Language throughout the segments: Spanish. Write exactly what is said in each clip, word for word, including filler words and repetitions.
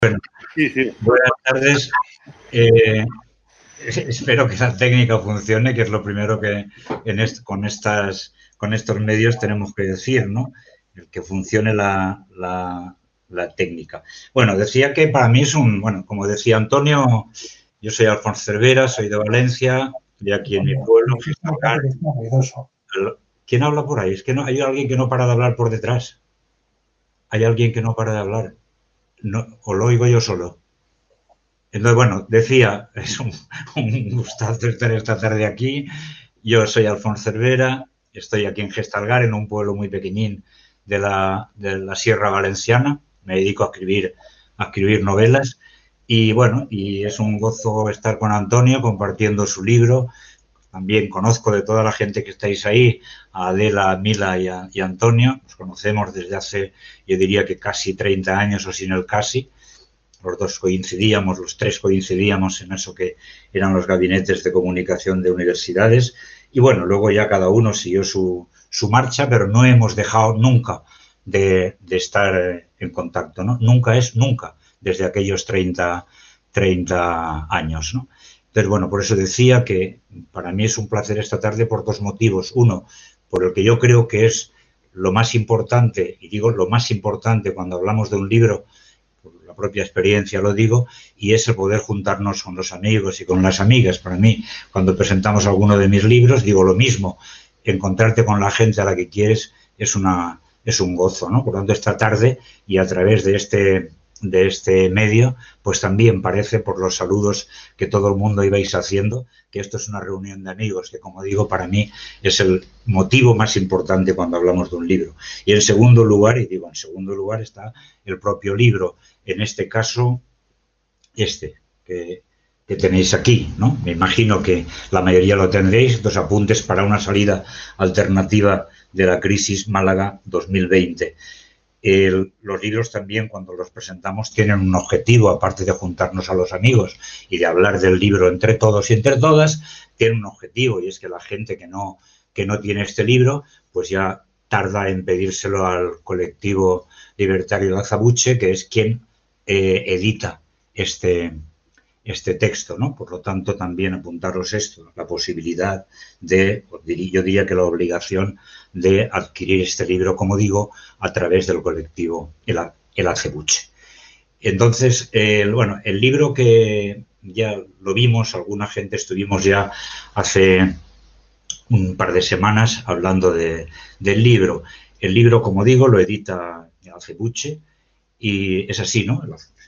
Bueno, sí, sí. Buenas tardes. Eh, espero que la técnica funcione, que es lo primero que en est con, estas, con estos medios tenemos que decir, ¿no? El que funcione la, la, la técnica. Bueno, decía que para mí es un, bueno, como decía Antonio, yo soy Alfonso Cervera, soy de Valencia, de aquí en mi pueblo. ¿Quién habla por ahí? Es que no, hay alguien que no para de hablar por detrás. Hay alguien que no para de hablar. No, o lo oigo yo solo. Entonces, bueno, decía, es un, un gustazo estar esta tarde aquí. Yo soy Alfonso Cervera, estoy aquí en Gestalgar, en un pueblo muy pequeñín de la, de la Sierra Valenciana. Me dedico a escribir, a escribir novelas y, bueno, y es un gozo estar con Antonio compartiendo su libro. También conozco de toda la gente que estáis ahí, a Adela, a Mila y a, y a Antonio. Nos conocemos desde hace, yo diría que casi treinta años o sin el casi. Los dos coincidíamos, los tres coincidíamos en eso que eran los gabinetes de comunicación de universidades. Y bueno, luego ya cada uno siguió su, su marcha, pero no hemos dejado nunca de, de estar en contacto, ¿no? Nunca es nunca, desde aquellos treinta, treinta años, ¿no? Entonces, bueno, por eso decía que para mí es un placer esta tarde por dos motivos. Uno, por el que yo creo que es lo más importante, y digo lo más importante cuando hablamos de un libro, por la propia experiencia lo digo, y es el poder juntarnos con los amigos y con las amigas. Para mí, cuando presentamos alguno de mis libros, digo lo mismo, encontrarte con la gente a la que quieres es, una, es un gozo, ¿no? Por lo tanto, esta tarde y a través de este, de este medio, pues también parece, por los saludos que todo el mundo ibais haciendo, que esto es una reunión de amigos, que como digo, para mí es el motivo más importante cuando hablamos de un libro. Y en segundo lugar, y digo en segundo lugar, está el propio libro. En este caso, este, que, que tenéis aquí, ¿no? Me imagino que la mayoría lo tendréis, dos apuntes para una salida alternativa de la crisis Málaga dos mil veinte. El, los libros también, cuando los presentamos, tienen un objetivo, aparte de juntarnos a los amigos y de hablar del libro entre todos y entre todas, tienen un objetivo, y es que la gente que no, que no tiene este libro, pues ya tarda en pedírselo al colectivo libertario Lazabuche, que es quien eh, edita este, este texto, ¿no? Por lo tanto, también apuntaros esto, la posibilidad de, yo diría que la obligación de adquirir este libro, como digo, a través del colectivo El, el Acebuche. Entonces, eh, bueno, el libro que ya lo vimos, alguna gente estuvimos ya hace un par de semanas hablando de, del libro. El libro, como digo, lo edita El Acebuche y es así, ¿no? El Acebuche.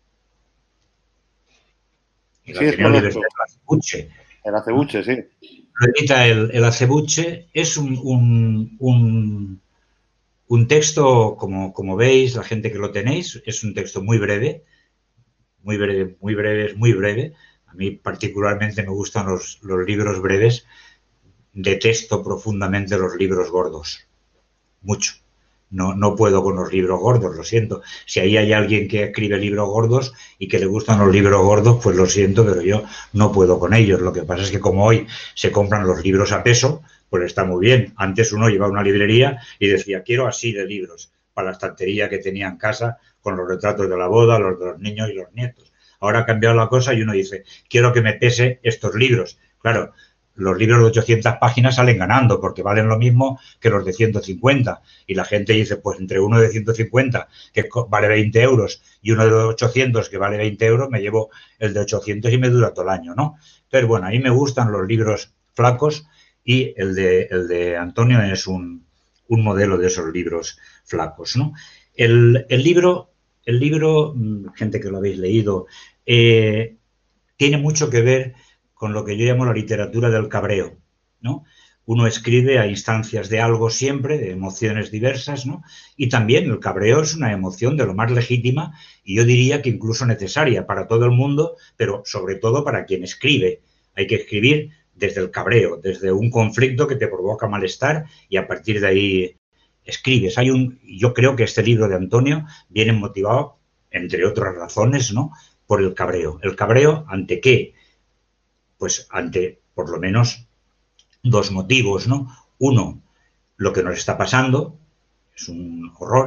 El sí, es correcto. El Acebuche. El Acebuche, sí. Lo edita el, el Acebuche. Es un, un, un, un texto, como, como veis, la gente que lo tenéis, es un texto muy breve, muy breve, muy breve, muy breve. A mí particularmente me gustan los, los libros breves. Detesto profundamente los libros gordos. Mucho. No, no puedo con los libros gordos, lo siento. Si ahí hay alguien que escribe libros gordos y que le gustan los libros gordos, pues lo siento, pero yo no puedo con ellos. Lo que pasa es que como hoy se compran los libros a peso, pues está muy bien. Antes uno iba a una librería y decía, quiero así de libros, para la estantería que tenía en casa, con los retratos de la boda, los de los niños y los nietos. Ahora ha cambiado la cosa y uno dice, quiero que me pese estos libros. Claro, los libros de ochocientas páginas salen ganando porque valen lo mismo que los de ciento cincuenta. Y la gente dice, pues entre uno de ciento cincuenta, que vale veinte euros, y uno de ochocientos, que vale veinte euros, me llevo el de ochocientos y me dura todo el año, ¿no? Entonces, bueno, a mí me gustan los libros flacos y el de, el de Antonio es un, un modelo de esos libros flacos, ¿no? El, el libro, el libro, gente que lo habéis leído, eh, tiene mucho que ver con lo que yo llamo la literatura del cabreo, ¿no? Uno escribe a instancias de algo siempre, de emociones diversas, ¿no? Y también el cabreo es una emoción de lo más legítima y yo diría que incluso necesaria para todo el mundo, pero sobre todo para quien escribe. Hay que escribir desde el cabreo, desde un conflicto que te provoca malestar y a partir de ahí escribes. Hay un, yo creo que este libro de Antonio viene motivado, entre otras razones, ¿no?, por el cabreo. ¿El cabreo ante qué? Pues ante, por lo menos, dos motivos, ¿no? Uno, lo que nos está pasando, es un horror,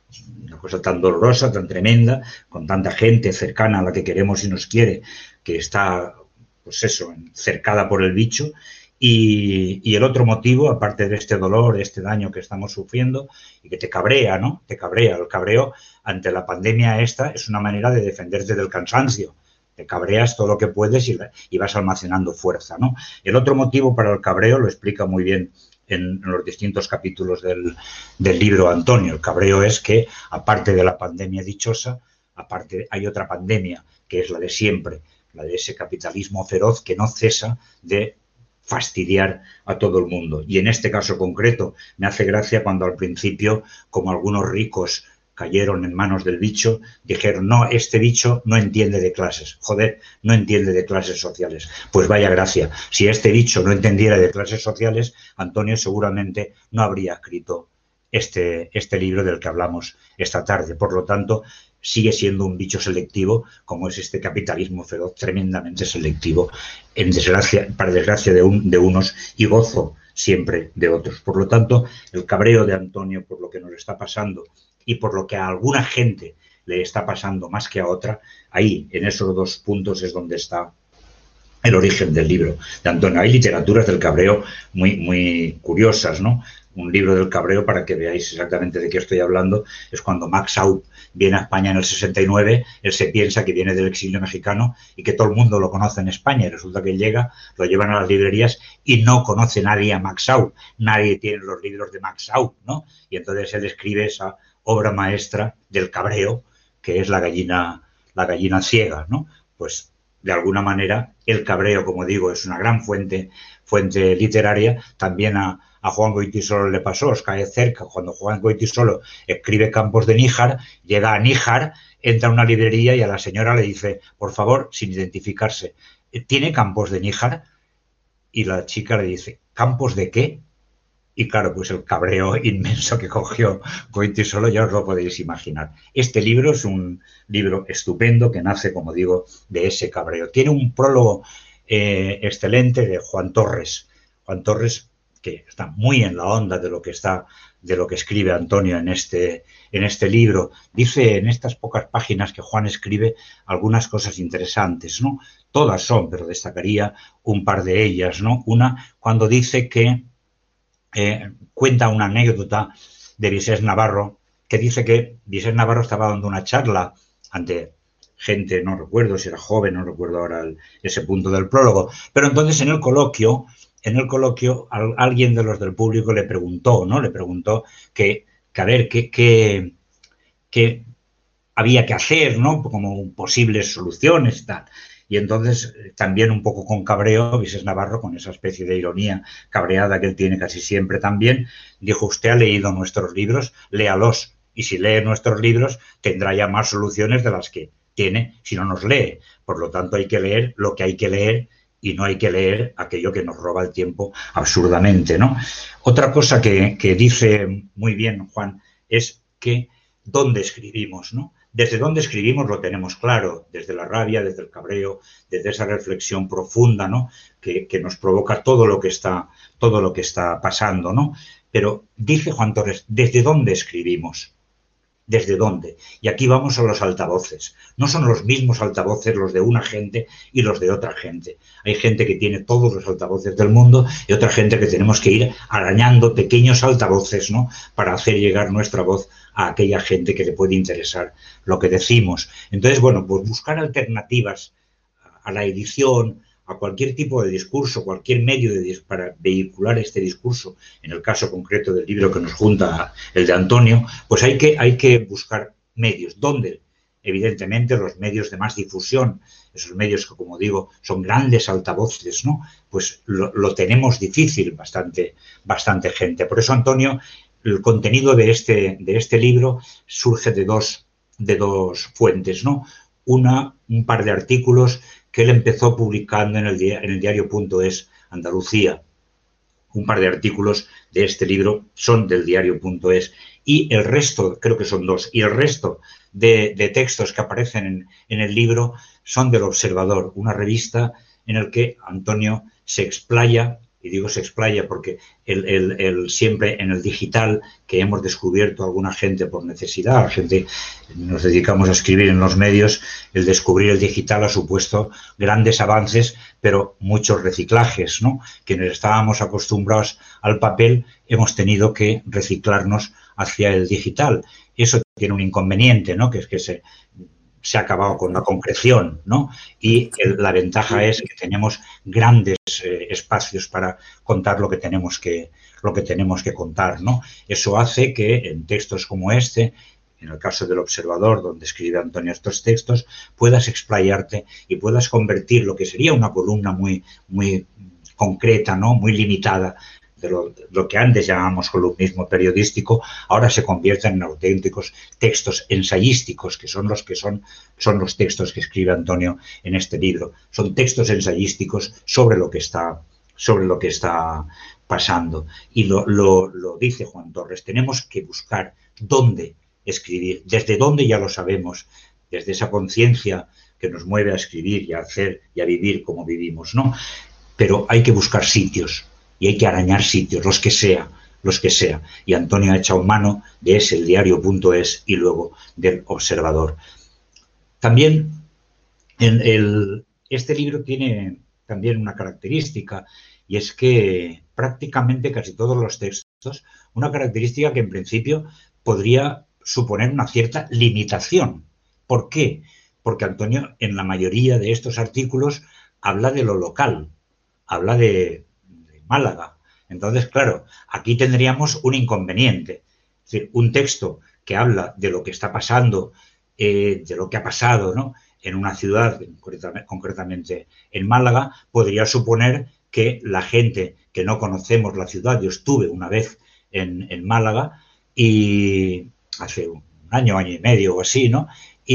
una cosa tan dolorosa, tan tremenda, con tanta gente cercana a la que queremos y nos quiere, que está, pues eso, cercada por el bicho. Y, y el otro motivo, aparte de este dolor, de este daño que estamos sufriendo y que te cabrea, ¿no? Te cabrea. El cabreo ante la pandemia esta es una manera de defenderte del cansancio. Te cabreas todo lo que puedes y, y vas almacenando fuerza, ¿no? El otro motivo para el cabreo lo explica muy bien en, en los distintos capítulos del, del libro Antonio. El cabreo es que, aparte de la pandemia dichosa, aparte hay otra pandemia, que es la de siempre, la de ese capitalismo feroz que no cesa de fastidiar a todo el mundo. Y en este caso concreto me hace gracia cuando al principio, como algunos ricos cayeron en manos del bicho, dijeron, no, este bicho no entiende de clases. Joder, no entiende de clases sociales. Pues vaya gracia. Si este bicho no entendiera de clases sociales, Antonio seguramente no habría escrito este, este libro del que hablamos esta tarde. Por lo tanto, sigue siendo un bicho selectivo, como es este capitalismo feroz, tremendamente selectivo, en desgracia, para desgracia de, un, de unos y gozo siempre de otros. Por lo tanto, el cabreo de Antonio por lo que nos está pasando y por lo que a alguna gente le está pasando más que a otra, ahí, en esos dos puntos, es donde está el origen del libro de Antonio. Hay literaturas del cabreo muy, muy curiosas, ¿no? Un libro del cabreo, para que veáis exactamente de qué estoy hablando, es cuando Max Aub viene a España en el sesenta y nueve, él se piensa que viene del exilio mexicano y que todo el mundo lo conoce en España, y resulta que llega, lo llevan a las librerías y no conoce nadie a Max Aub, nadie tiene los libros de Max Aub, ¿no? Y entonces él escribe esa obra maestra del cabreo, que es la gallina, la gallina ciega, ¿no? Pues de alguna manera el cabreo, como digo, es una gran fuente, fuente literaria. También a, a Juan Goytisolo le pasó, os cae cerca, cuando Juan Goytisolo escribe Campos de Níjar, llega a Níjar, entra a una librería y a la señora le dice, por favor, sin identificarse, ¿tiene Campos de Níjar? Y la chica le dice, ¿Campos de qué? Y claro, pues el cabreo inmenso que cogió Goytisolo ya os lo podéis imaginar. Este libro es un libro estupendo que nace, como digo, de ese cabreo. Tiene un prólogo eh, excelente de Juan Torres. Juan Torres, que está muy en la onda de lo que está, de lo que escribe Antonio en este, en este libro. Dice en estas pocas páginas que Juan escribe algunas cosas interesantes, ¿no? Todas son, pero destacaría un par de ellas, ¿no? Una, cuando dice que Eh, cuenta una anécdota de Vicés Navarro, que dice que Vicés Navarro estaba dando una charla ante gente, no recuerdo si era joven, no recuerdo ahora el, ese punto del prólogo, pero entonces en el coloquio, en el coloquio al, alguien de los del público le preguntó, ¿no? Le preguntó que, que a ver, qué que, que había que hacer, ¿no? Como posibles soluciones y tal. Y entonces, también un poco con cabreo, Vicés Navarro, con esa especie de ironía cabreada que él tiene casi siempre también, dijo, usted ha leído nuestros libros, léalos. Y si lee nuestros libros, tendrá ya más soluciones de las que tiene si no nos lee. Por lo tanto, hay que leer lo que hay que leer y no hay que leer aquello que nos roba el tiempo absurdamente, ¿no? Otra cosa que, que dice muy bien Juan es que ¿dónde escribimos, no? Desde dónde escribimos lo tenemos claro, desde la rabia, desde el cabreo, desde esa reflexión profunda, ¿no? Que, que nos provoca todo lo que está, todo lo que está pasando, ¿no? Pero dice Juan Torres, ¿desde dónde escribimos? ¿Desde dónde? Y aquí vamos a los altavoces. No son los mismos altavoces los de una gente y los de otra gente. Hay gente que tiene todos los altavoces del mundo y otra gente que tenemos que ir arañando pequeños altavoces, ¿no? Para hacer llegar nuestra voz a aquella gente que le puede interesar lo que decimos. Entonces, bueno, pues buscar alternativas a la edición, a cualquier tipo de discurso, cualquier medio de, para vehicular este discurso, en el caso concreto del libro que nos junta, el de Antonio, pues hay que, hay que buscar medios. ¿Dónde? Evidentemente los medios de más difusión, esos medios que, como digo, son grandes altavoces, ¿no? Pues lo, lo tenemos difícil bastante, bastante gente. Por eso, Antonio, el contenido de este, de este libro surge de dos, de dos fuentes, ¿no? Una, un par de artículos que él empezó publicando en el, en el diario.es Andalucía. Un par de artículos de este libro son del diario.es y el resto, creo que son dos, y el resto de, de textos que aparecen en, en el libro son del Observador, una revista en la que Antonio se explaya y digo se explaya porque el, el, el, siempre en el digital que hemos descubierto alguna gente por necesidad, gente nos dedicamos a escribir en los medios, el descubrir el digital ha supuesto grandes avances, pero muchos reciclajes, ¿no? Quienes estábamos acostumbrados al papel hemos tenido que reciclarnos hacia el digital. Eso tiene un inconveniente, ¿no? Que es que se... se ha acabado con la concreción, ¿no? Y el, la ventaja es que tenemos grandes eh, espacios para contar lo que tenemos que, lo que tenemos que contar, ¿no? Eso hace que en textos como este, en el caso del Observador, donde escribe Antonio estos textos, puedas explayarte y puedas convertir lo que sería una columna muy, muy concreta, ¿no? Muy limitada, de lo, lo que antes llamábamos columnismo periodístico, ahora se convierten en auténticos textos ensayísticos, que son los que son, son los textos que escribe Antonio en este libro. Son textos ensayísticos sobre lo que está, sobre lo que está pasando. Y lo, lo, lo dice Juan Torres, tenemos que buscar dónde escribir, desde dónde ya lo sabemos, desde esa conciencia que nos mueve a escribir y a hacer y a vivir como vivimos, ¿no? Pero hay que buscar sitios, y hay que arañar sitios, los que sea, los que sea. Y Antonio ha echado mano de ese, el diario punto es, y luego del Observador. También en el, este libro tiene también una característica, y es que prácticamente casi todos los textos, una característica que en principio podría suponer una cierta limitación. ¿Por qué? Porque Antonio en la mayoría de estos artículos habla de lo local, habla de Málaga. Entonces, claro, aquí tendríamos un inconveniente. Es decir, un texto que habla de lo que está pasando, eh, de lo que ha pasado, ¿no? En una ciudad, concretamente en Málaga, podría suponer que la gente que no conocemos la ciudad, yo estuve una vez en, en Málaga y hace un año, año y medio o así, ¿no?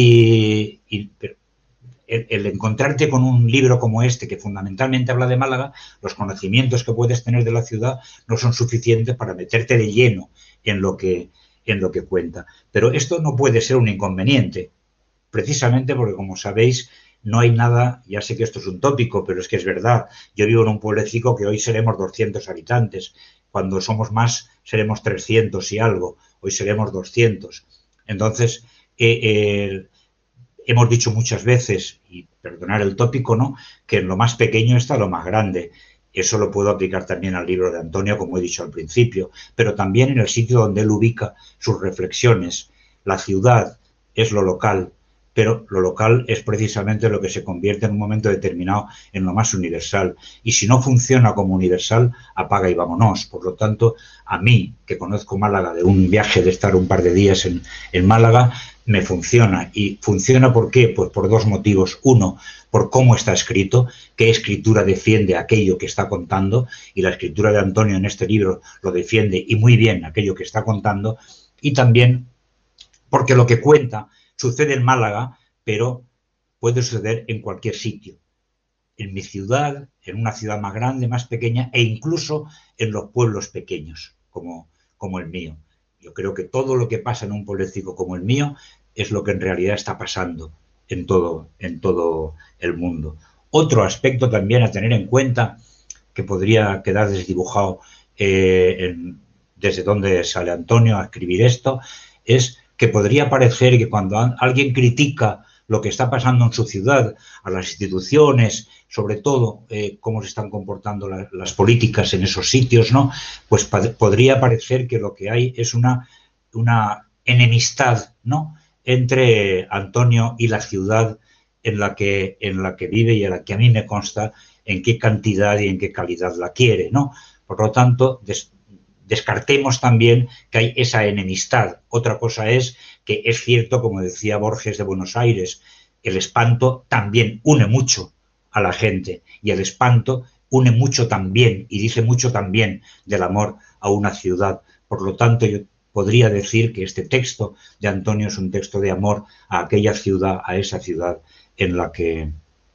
Y, y pero, El, el encontrarte con un libro como este, que fundamentalmente habla de Málaga, los conocimientos que puedes tener de la ciudad no son suficientes para meterte de lleno en lo que, en lo que cuenta. Pero esto no puede ser un inconveniente, precisamente porque, como sabéis, no hay nada, ya sé que esto es un tópico, pero es que es verdad. Yo vivo en un pueblecito que hoy seremos doscientos habitantes, cuando somos más seremos trescientos y algo, hoy seremos doscientos. Entonces, eh, eh, hemos dicho muchas veces, y perdonar el tópico, ¿no?, que en lo más pequeño está lo más grande. Eso lo puedo aplicar también al libro de Antonio, como he dicho al principio, pero también en el sitio donde él ubica sus reflexiones. La ciudad es lo local, pero lo local es precisamente lo que se convierte en un momento determinado en lo más universal. Y si no funciona como universal, apaga y vámonos. Por lo tanto, a mí, que conozco Málaga de un viaje de estar un par de días en, en Málaga, me funciona. ¿Y funciona por qué? Pues por dos motivos. Uno, por cómo está escrito, qué escritura defiende aquello que está contando, y la escritura de Antonio en este libro lo defiende y muy bien aquello que está contando, y también porque lo que cuenta sucede en Málaga, pero puede suceder en cualquier sitio. En mi ciudad, en una ciudad más grande, más pequeña, e incluso en los pueblos pequeños, como, como el mío. Yo creo que todo lo que pasa en un pueblecito como el mío es lo que en realidad está pasando en todo, en todo el mundo. Otro aspecto también a tener en cuenta, que podría quedar desdibujado eh, en, desde donde sale Antonio a escribir esto, es que podría parecer que cuando alguien critica lo que está pasando en su ciudad, a las instituciones, sobre todo eh, cómo se están comportando la, las políticas en esos sitios, ¿no?, pues podría parecer que lo que hay es una, una enemistad, ¿no?, entre Antonio y la ciudad en la que, en la que vive y en la que a mí me consta en qué cantidad y en qué calidad la quiere, ¿no? Por lo tanto, des, descartemos también que hay esa enemistad. Otra cosa es que es cierto, como decía Borges de Buenos Aires, el espanto también une mucho a la gente, y el espanto une mucho también y dice mucho también del amor a una ciudad. Por lo tanto, yo podría decir que este texto de Antonio es un texto de amor a aquella ciudad, a esa ciudad en la que,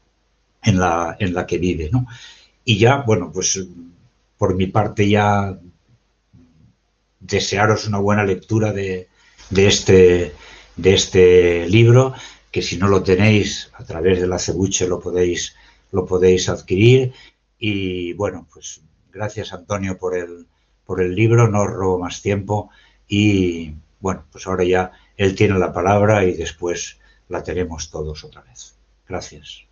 en la, en la que vive, ¿no? Y ya, bueno, pues por mi parte ya desearos una buena lectura de, de, este, de este libro, que si no lo tenéis a través del Acebuche lo podéis, lo podéis adquirir. Y bueno, pues gracias, Antonio, por el, por el libro, no os robo más tiempo y, bueno, pues ahora ya él tiene la palabra y después la tenemos todos otra vez. Gracias.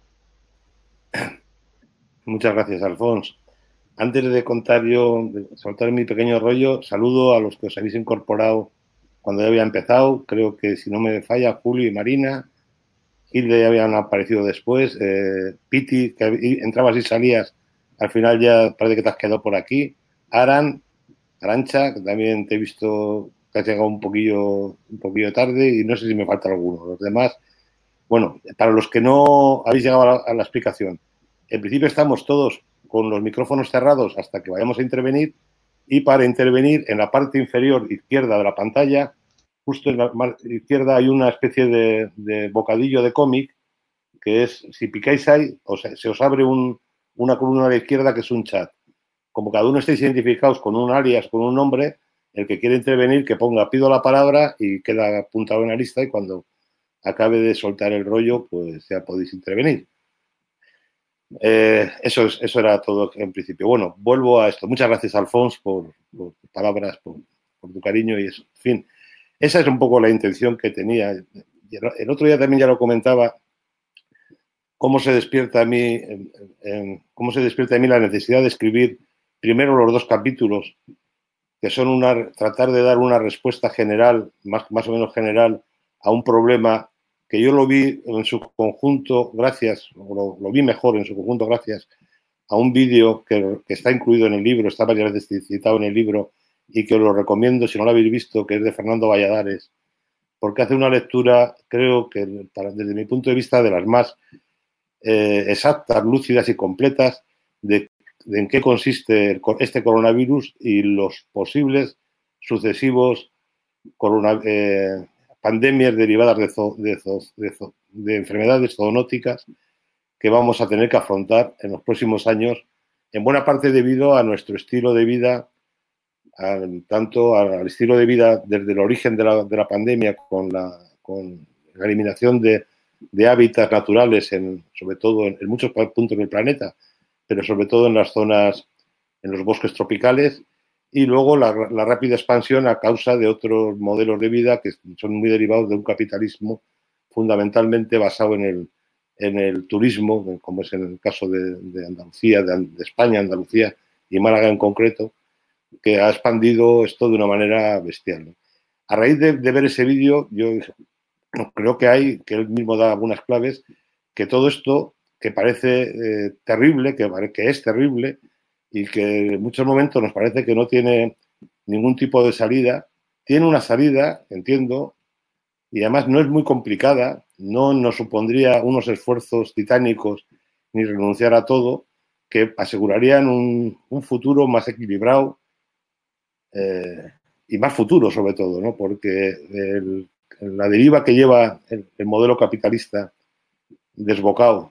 Muchas gracias, Alfonso. Antes de contar yo, de soltar mi pequeño rollo, saludo a los que os habéis incorporado cuando ya había empezado. Creo que, si no me falla, Julio y Marina. Hilde ya habían aparecido después. Eh, Piti, que entrabas y salías, al final ya parece que te has quedado por aquí. Aran, Arancha, que también te he visto que has llegado un poquillo, un poquillo tarde y no sé si me falta alguno. Los demás, bueno, para los que no habéis llegado a la, a la explicación, en principio estamos todos con los micrófonos cerrados hasta que vayamos a intervenir, y para intervenir en la parte inferior izquierda de la pantalla, justo en la izquierda, hay una especie de, de bocadillo de cómic que es, si picáis ahí, os, se os abre un, una columna a la izquierda que es un chat. Como cada uno estéis identificados con un alias, con un nombre, el que quiere intervenir que ponga pido la palabra y queda apuntado en la lista, y cuando acabe de soltar el rollo, pues ya podéis intervenir. Eh, eso, es, eso era todo en principio. Bueno, vuelvo a esto. Muchas gracias, Alfonso, por, por tus palabras, por, por tu cariño y eso. En fin, esa es un poco la intención que tenía. El otro día también ya lo comentaba, cómo se despierta a mí, en, en, cómo se despierta a mí la necesidad de escribir primero los dos capítulos, que son una, tratar de dar una respuesta general, más, más o menos general, a un problema que yo lo vi en su conjunto gracias, o lo, lo vi mejor en su conjunto gracias a un vídeo que, que está incluido en el libro, está varias veces citado en el libro y que os lo recomiendo si no lo habéis visto, que es de Fernando Valladares, porque hace una lectura, creo que para, desde mi punto de vista, de las más eh, exactas, lúcidas y completas de, de en qué consiste el, este coronavirus y los posibles sucesivos corona, eh, pandemias derivadas de, zo, de, zo, de, zo, de enfermedades zoonóticas que vamos a tener que afrontar en los próximos años, en buena parte debido a nuestro estilo de vida, a, tanto al estilo de vida desde el origen de la, de la pandemia, con la, con la eliminación de, de hábitats naturales, en, sobre todo en, en muchos puntos del planeta, pero sobre todo en las zonas, en los bosques tropicales, y luego la, la rápida expansión a causa de otros modelos de vida que son muy derivados de un capitalismo fundamentalmente basado en el, en el turismo, como es en el caso de, de Andalucía, de, de España, Andalucía y Málaga en concreto, que ha expandido esto de una manera bestial, ¿no? A raíz de, de ver ese vídeo, yo creo que hay, que él mismo da algunas claves, que todo esto que parece eh, terrible, que, que es terrible, y que en muchos momentos nos parece que no tiene ningún tipo de salida, tiene una salida, entiendo, y además no es muy complicada, no nos supondría unos esfuerzos titánicos ni renunciar a todo, que asegurarían un, un futuro más equilibrado eh, y más futuro sobre todo, ¿no? Porque el, la deriva que lleva el, el modelo capitalista desbocado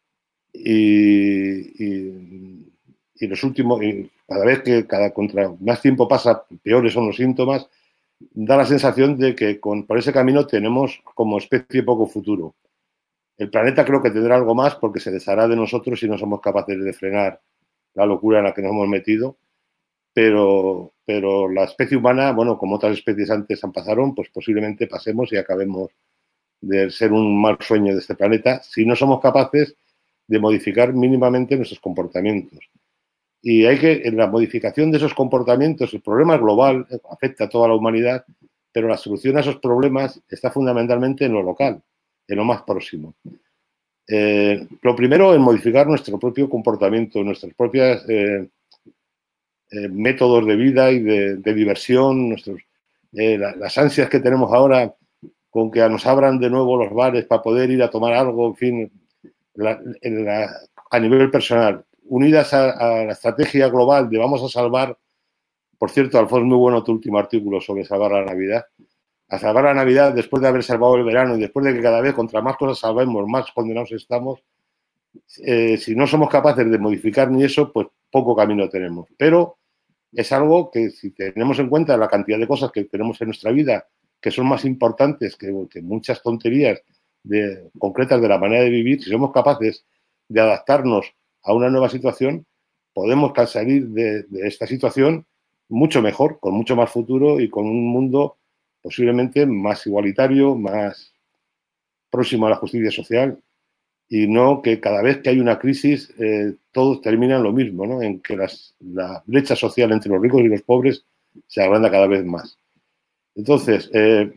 y, y y los últimos, y cada vez que cada contra más tiempo pasa, peores son los síntomas, da la sensación de que con, por ese camino tenemos como especie poco futuro. El planeta creo que tendrá algo más porque se deshará de nosotros si no somos capaces de frenar la locura en la que nos hemos metido, pero, pero la especie humana, bueno, como otras especies antes han pasado, pues posiblemente pasemos y acabemos de ser un mal sueño de este planeta si no somos capaces de modificar mínimamente nuestros comportamientos. Y hay que, en la modificación de esos comportamientos, el problema es global, afecta a toda la humanidad, pero la solución a esos problemas está fundamentalmente en lo local, en lo más próximo. Eh, lo primero es modificar nuestro propio comportamiento, nuestros propios eh, eh, métodos de vida y de, de diversión, nuestros, eh, la, las ansias que tenemos ahora con que nos abran de nuevo los bares para poder ir a tomar algo, en fin, la, en la, a nivel personal, unidas a, a la estrategia global de vamos a salvar, por cierto, Alfonso, muy bueno tu último artículo sobre salvar la Navidad, a salvar la Navidad después de haber salvado el verano y después de que cada vez contra más cosas salvemos, más condenados estamos, eh, si no somos capaces de modificar ni eso, pues poco camino tenemos. Pero es algo que si tenemos en cuenta la cantidad de cosas que tenemos en nuestra vida, que son más importantes que, que muchas tonterías de, concretas de la manera de vivir, si somos capaces de adaptarnos a una nueva situación, podemos salir de, de esta situación mucho mejor, con mucho más futuro y con un mundo posiblemente más igualitario, más próximo a la justicia social, y no que cada vez que hay una crisis eh, todos terminan lo mismo, ¿no? En que las, la brecha social entre los ricos y los pobres se agranda cada vez más. Entonces, eh,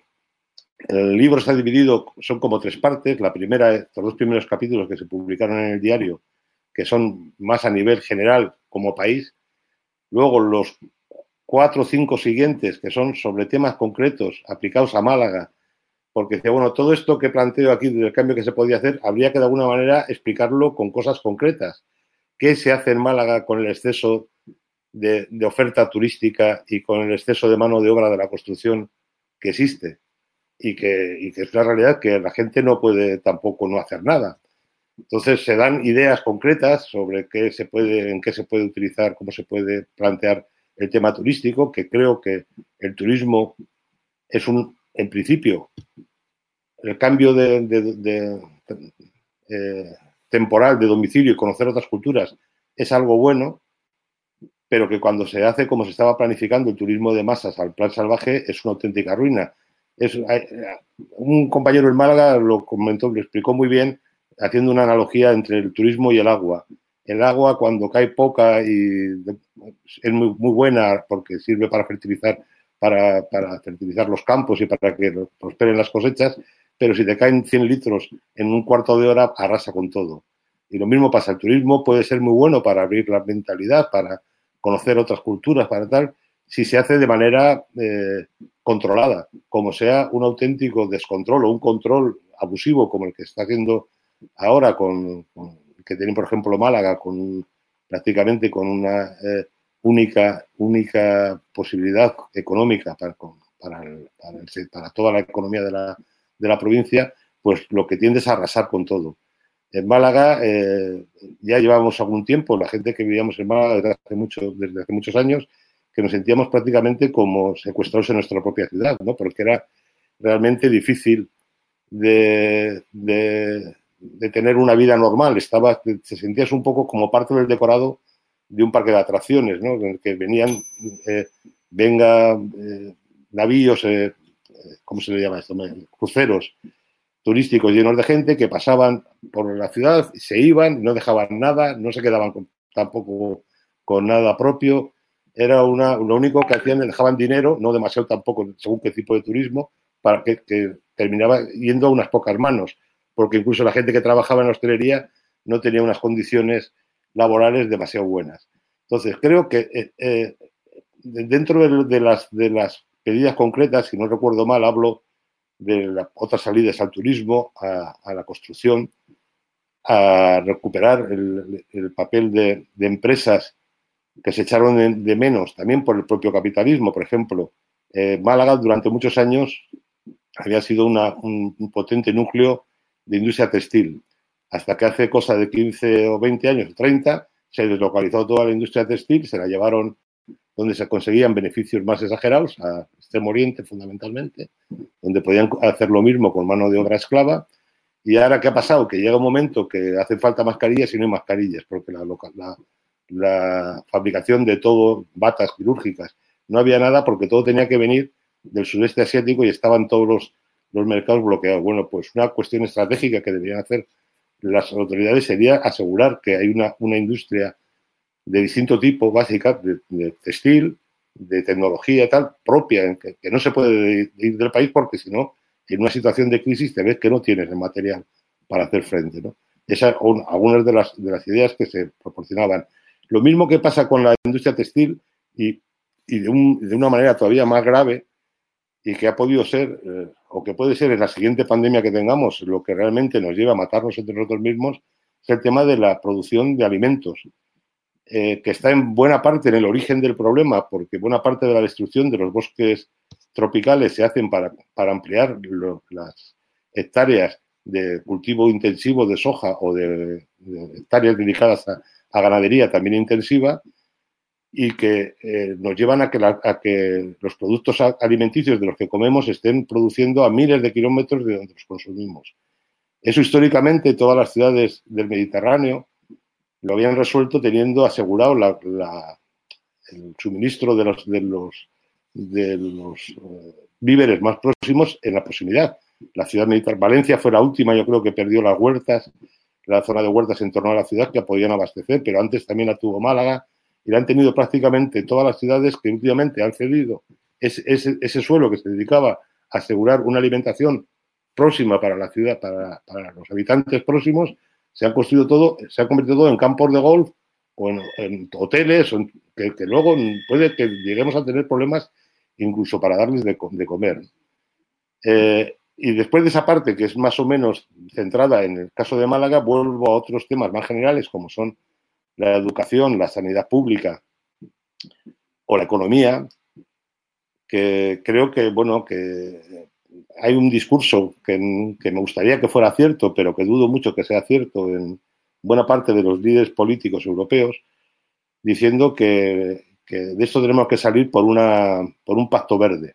el libro está dividido, son como tres partes. La primera, estos dos primeros capítulos que se publicaron en el diario, que son más a nivel general como país. Luego los cuatro o cinco siguientes, que son sobre temas concretos aplicados a Málaga, porque decía, bueno, todo esto que planteo aquí del cambio que se podía hacer, habría que de alguna manera explicarlo con cosas concretas. ¿Qué se hace en Málaga con el exceso de, de oferta turística y con el exceso de mano de obra de la construcción que existe? Y que, y que es la realidad que la gente no puede tampoco no hacer nada. Entonces se dan ideas concretas sobre qué se puede, en qué se puede utilizar, cómo se puede plantear el tema turístico, que creo que el turismo es un, en principio, el cambio de, de, de, de eh, temporal de domicilio y conocer otras culturas es algo bueno, pero que cuando se hace como se estaba planificando el turismo de masas al plan salvaje es una auténtica ruina. Es, un compañero en Málaga lo comentó, lo explicó muy bien, haciendo una analogía entre el turismo y el agua. El agua, cuando cae poca y es muy, muy buena porque sirve para fertilizar, para, para fertilizar los campos y para que prosperen las cosechas, pero si te caen cien litros en un cuarto de hora, arrasa con todo. Y lo mismo pasa, el turismo puede ser muy bueno para abrir la mentalidad, para conocer otras culturas, para tal, si se hace de manera eh, controlada, como sea un auténtico descontrol o un control abusivo como el que está haciendo ahora con, con que tiene, por ejemplo, Málaga, con prácticamente con una eh, única, única posibilidad económica para, para, el, para, el, para toda la economía de la, de la provincia, pues lo que tiende es a arrasar con todo. En Málaga eh, ya llevamos algún tiempo, la gente que vivíamos en Málaga desde hace, mucho, desde hace muchos años, que nos sentíamos prácticamente como secuestrados en nuestra propia ciudad, ¿no? Porque era realmente difícil de, de, de tener una vida normal. Estaba, te sentías un poco como parte del decorado de un parque de atracciones, ¿no? En el que venían, eh, venga, eh, navíos, eh, ¿cómo se le llama esto? Cruceros turísticos llenos de gente que pasaban por la ciudad, se iban, no dejaban nada, no se quedaban con, tampoco con nada propio. Era una, lo único que hacían, dejaban dinero, no demasiado tampoco, según qué tipo de turismo, para que, que terminaba yendo a unas pocas manos, porque incluso la gente que trabajaba en la hostelería no tenía unas condiciones laborales demasiado buenas. Entonces, creo que eh, eh, dentro de, de, las, de las medidas concretas, si no recuerdo mal, hablo de la, otras salidas al turismo, a, a la construcción, a recuperar el, el papel de, de empresas que se echaron de, de menos también por el propio capitalismo. Por ejemplo, eh, Málaga durante muchos años había sido una, un, un potente núcleo de industria textil, hasta que hace cosa de quince o veinte años, treinta, se deslocalizó toda la industria textil, se la llevaron donde se conseguían beneficios más exagerados, a Extremo Oriente fundamentalmente, donde podían hacer lo mismo con mano de obra esclava. Y ahora, ¿qué ha pasado? Que llega un momento que hacen falta mascarillas y no hay mascarillas, porque la, la, la fabricación de todo, batas quirúrgicas, no había nada porque todo tenía que venir del sudeste asiático y estaban todos los, los mercados bloqueados. Bueno, pues una cuestión estratégica que deberían hacer las autoridades sería asegurar que hay una, una industria de distinto tipo, básica, de, de textil, de tecnología y tal, propia, que, que no se puede ir del país porque si no, en una situación de crisis te ves que no tienes el material para hacer frente, ¿no? Esas son algunas de las, de las ideas que se proporcionaban. Lo mismo que pasa con la industria textil y, y de, un, de una manera todavía más grave y que ha podido ser, eh, o que puede ser en la siguiente pandemia que tengamos, lo que realmente nos lleva a matarnos entre nosotros mismos, es el tema de la producción de alimentos, eh, que está en buena parte en el origen del problema, porque buena parte de la destrucción de los bosques tropicales se hacen para, para ampliar lo, las hectáreas de cultivo intensivo de soja o de, de hectáreas dedicadas a, a ganadería también intensiva, y que eh, nos llevan a que, la, a que los productos alimenticios de los que comemos estén produciendo a miles de kilómetros de donde los consumimos. Eso históricamente todas las ciudades del Mediterráneo lo habían resuelto teniendo asegurado la, la, el suministro de los, de los, de los uh, víveres más próximos en la proximidad. La ciudad militar, Valencia fue la última, yo creo que perdió las huertas, la zona de huertas en torno a la ciudad que podían abastecer, pero antes también la tuvo Málaga, y la han tenido prácticamente todas las ciudades que últimamente han cedido ese, ese, ese suelo que se dedicaba a asegurar una alimentación próxima para la ciudad, para, para los habitantes próximos. Se han construido todo, se ha convertido todo en campos de golf o en, en hoteles, o en, que, que luego puede que lleguemos a tener problemas incluso para darles de, de comer. Eh, y después de esa parte, que es más o menos centrada en el caso de Málaga, vuelvo a otros temas más generales, como son la educación, la sanidad pública o la economía, que creo que, bueno, que hay un discurso que, que me gustaría que fuera cierto, pero que dudo mucho que sea cierto en buena parte de los líderes políticos europeos, diciendo que, que de esto tenemos que salir por, una, por un pacto verde.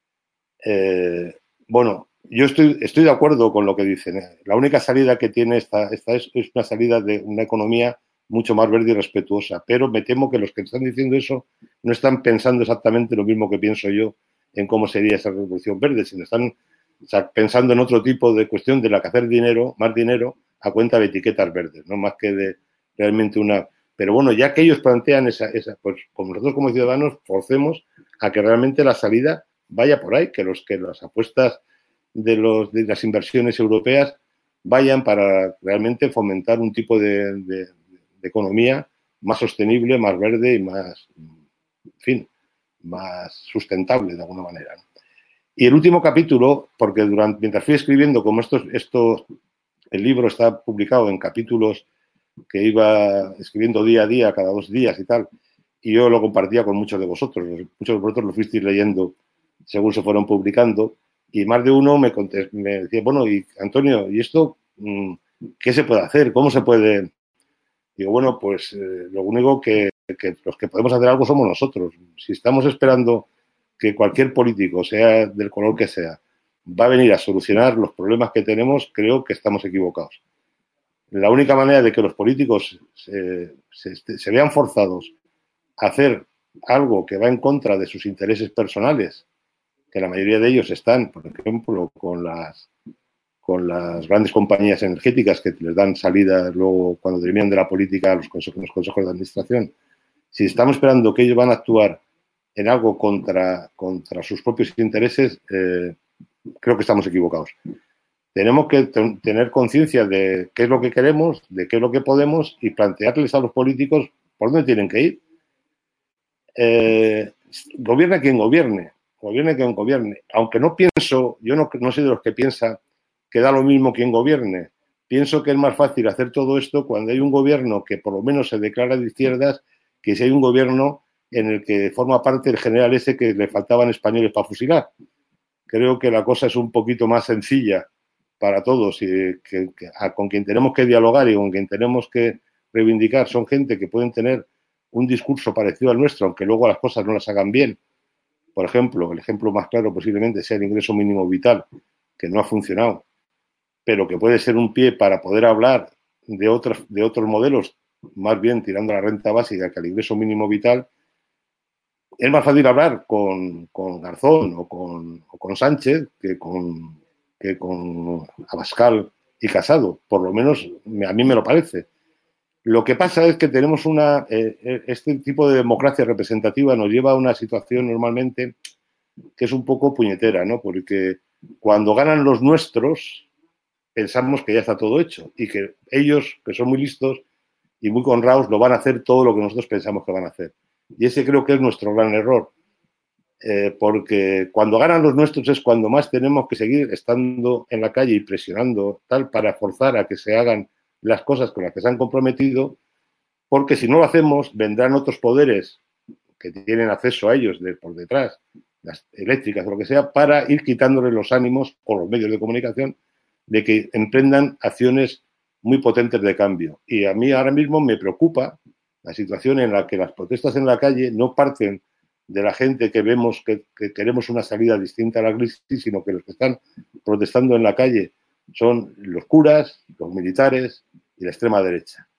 Eh, bueno, yo estoy, estoy de acuerdo con lo que dicen. La única salida que tiene esta, esta es, es una salida de una economía mucho más verde y respetuosa, pero me temo que los que están diciendo eso no están pensando exactamente lo mismo que pienso yo en cómo sería esa revolución verde, sino están, o sea, pensando en otro tipo de cuestión de la que hacer dinero, más dinero, a cuenta de etiquetas verdes, no más que de realmente una... Pero bueno, ya que ellos plantean esa, esa pues como nosotros como ciudadanos forcemos a que realmente la salida vaya por ahí, que, los, que las apuestas de, los, de las inversiones europeas vayan para realmente fomentar un tipo de, de, de economía más sostenible, más verde y más, en fin, más sustentable de alguna manera. Y el último capítulo, porque durante, mientras fui escribiendo, como estos, estos, el libro está publicado en capítulos que iba escribiendo día a día, cada dos días y tal, y yo lo compartía con muchos de vosotros, muchos de vosotros lo fuisteis leyendo según se fueron publicando, y más de uno me, contest, me decía, bueno, y Antonio, ¿y esto qué se puede hacer? ¿Cómo se puede...? Digo, bueno, pues eh, lo único que, que los que podemos hacer algo somos nosotros. Si estamos esperando que cualquier político, sea del color que sea, va a venir a solucionar los problemas que tenemos, creo que estamos equivocados. La única manera de que los políticos se, se, se vean forzados a hacer algo que va en contra de sus intereses personales, que la mayoría de ellos están, por ejemplo, con las, con las grandes compañías energéticas que les dan salida luego cuando terminan de la política a los consejos, los consejos de administración. Si estamos esperando que ellos van a actuar en algo contra, contra sus propios intereses, eh, creo que estamos equivocados. Tenemos que t- tener conciencia de qué es lo que queremos, de qué es lo que podemos y plantearles a los políticos por dónde tienen que ir. Eh, gobierne quien gobierne, gobierne quien gobierne. Aunque no pienso, yo no, no soy de los que piensa que da lo mismo quien gobierne. Pienso que es más fácil hacer todo esto cuando hay un gobierno que por lo menos se declara de izquierdas, que si hay un gobierno en el que forma parte el general ese que le faltaban españoles para fusilar. Creo que la cosa es un poquito más sencilla para todos y que, que a, con quien tenemos que dialogar y con quien tenemos que reivindicar son gente que pueden tener un discurso parecido al nuestro, aunque luego las cosas no las hagan bien. Por ejemplo, el ejemplo más claro posiblemente sea el ingreso mínimo vital, que no ha funcionado, pero que puede ser un pie para poder hablar de otros, de otros modelos, más bien tirando a la renta básica que al ingreso mínimo vital. Es más fácil hablar con, con Garzón o con, o con Sánchez que con, que con Abascal y Casado, por lo menos a mí me lo parece. Lo que pasa es que tenemos una, eh, este tipo de democracia representativa nos lleva a una situación normalmente que es un poco puñetera, ¿no? Porque cuando ganan los nuestros pensamos que ya está todo hecho y que ellos, que son muy listos y muy honrados, lo van a hacer todo lo que nosotros pensamos que van a hacer. Y ese creo que es nuestro gran error, eh, porque cuando ganan los nuestros es cuando más tenemos que seguir estando en la calle y presionando tal para forzar a que se hagan las cosas con las que se han comprometido, porque si no lo hacemos vendrán otros poderes que tienen acceso a ellos de, por detrás, las eléctricas o lo que sea, para ir quitándoles los ánimos o los medios de comunicación de que emprendan acciones muy potentes de cambio. Y a mí ahora mismo me preocupa la situación en la que las protestas en la calle no parten de la gente que vemos que, que queremos una salida distinta a la crisis, sino que los que están protestando en la calle son los curas, los militares y la extrema derecha.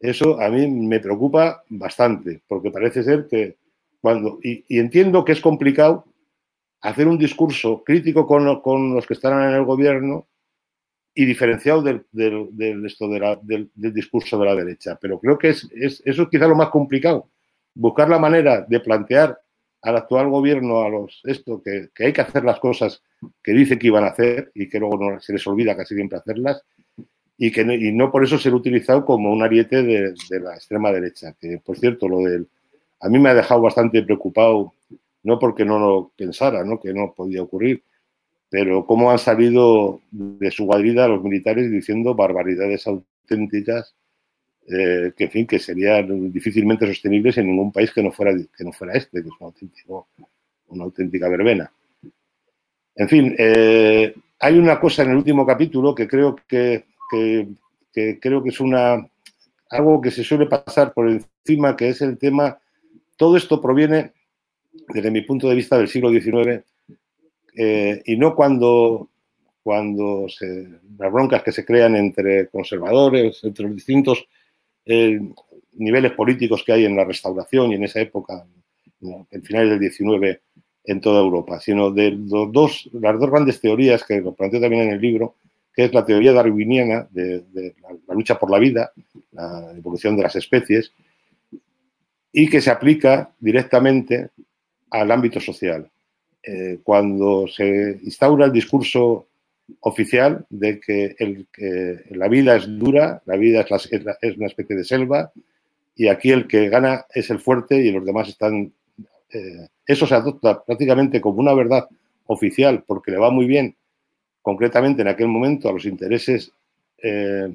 Eso a mí me preocupa bastante, porque parece ser que cuando... Y, y entiendo que es complicado hacer un discurso crítico con, con los que están en el gobierno y diferenciado del, del, del, esto de la, del, del discurso de la derecha. Pero creo que es, es, eso es quizá lo más complicado. Buscar la manera de plantear al actual gobierno, a los esto, que, que hay que hacer las cosas que dicen que iban a hacer y que luego no, se les olvida casi siempre hacerlas, y que no, y no por eso ser utilizado como un ariete de, de la extrema derecha. Que, por cierto, lo del... A mí me ha dejado bastante preocupado, no porque no lo pensara, ¿no? Que no podía ocurrir, pero cómo han salido de su guarida los militares diciendo barbaridades auténticas eh, que, en fin, que serían difícilmente sostenibles en ningún país que no fuera, que no fuera este, que es un auténtico, una auténtica verbena. En fin, eh, hay una cosa en el último capítulo que creo que, que, que creo que es una algo que se suele pasar por encima, que es el tema. Todo esto proviene, desde mi punto de vista, del siglo diecinueve, eh, y no cuando, cuando se, las broncas que se crean entre conservadores, entre los distintos eh, niveles políticos que hay en la Restauración y en esa época, en finales del diecinueve, en toda Europa, sino de los dos, las dos grandes teorías que lo planteo también en el libro, que es la teoría darwiniana de, de la, la lucha por la vida, la evolución de las especies, y que se aplica directamente al ámbito social. Eh, cuando se instaura el discurso oficial de que, el, que la vida es dura, la vida es, la, es, la, es una especie de selva, y aquí el que gana es el fuerte y los demás están... Eh, eso se adopta prácticamente como una verdad oficial porque le va muy bien, concretamente en aquel momento, a los intereses eh,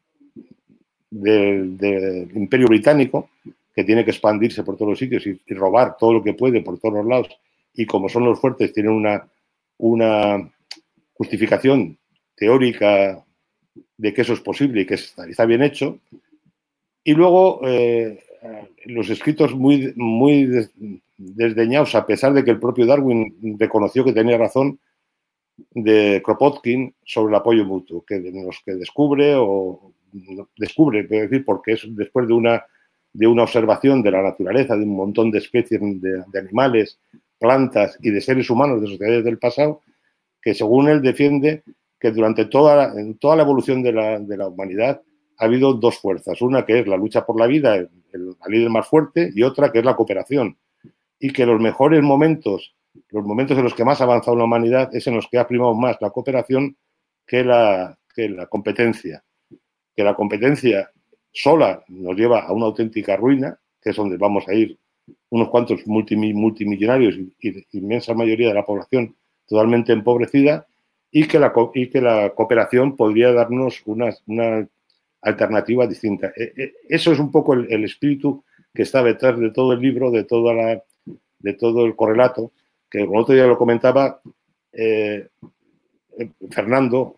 del, del Imperio Británico, que tiene que expandirse por todos los sitios y, y robar todo lo que puede por todos los lados, y como son los fuertes, tienen una, una justificación teórica de que eso es posible y que está, está bien hecho. Y luego eh, los escritos muy, muy des, desdeñados, a pesar de que el propio Darwin reconoció que tenía razón, de Kropotkin sobre el apoyo mutuo, que de los que descubre o descubre, quiero decir, porque es después de una, de una observación de la naturaleza, de un montón de especies de, de animales, plantas y de seres humanos de sociedades del pasado, que según él defiende que durante toda, en toda la evolución de la, de la humanidad ha habido dos fuerzas, una que es la lucha por la vida, el, el, la líder más fuerte, y otra que es la cooperación, y que los mejores momentos, los momentos en los que más ha avanzado la humanidad es en los que ha primado más la cooperación que la, que la competencia, que la competencia sola nos lleva a una auténtica ruina, que es donde vamos a ir unos cuantos multimillonarios y, y inmensa mayoría de la población totalmente empobrecida, y que la, y que la cooperación podría darnos una, una alternativa distinta. Eso es un poco el, el espíritu que está detrás de todo el libro, de, toda la, de todo el correlato, que el otro día lo comentaba eh, Fernando,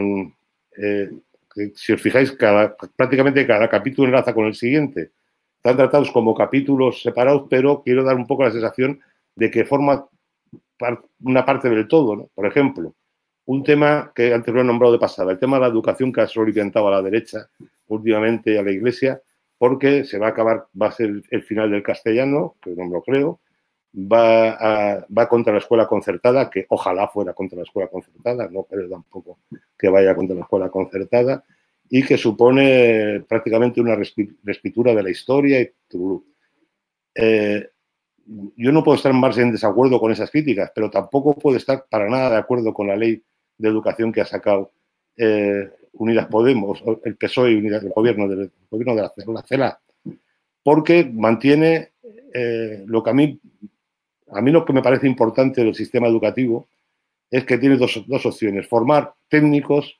eh, que si os fijáis, cada, prácticamente cada capítulo enlaza con el siguiente. Están tratados como capítulos separados, pero quiero dar un poco la sensación de que forma par, una parte del todo, ¿no? Por ejemplo, un tema que antes lo he nombrado de pasada, el tema de la educación que ha soliviantado a la derecha últimamente a la Iglesia, porque se va a acabar, va a ser el final del castellano, que no me lo creo, va, a, va contra la escuela concertada, que ojalá fuera contra la escuela concertada, no creo tampoco que vaya contra la escuela concertada, y que supone prácticamente una reescritura de la historia. Y eh, yo no puedo estar más en desacuerdo con esas críticas, pero tampoco puedo estar para nada de acuerdo con la ley de educación que ha sacado eh, Unidas Podemos, el P S O E y Unidas, el gobierno de, el gobierno de la, la CELA, porque mantiene eh, lo que a mí, a mí lo que me parece importante del sistema educativo es que tiene dos, dos opciones: formar técnicos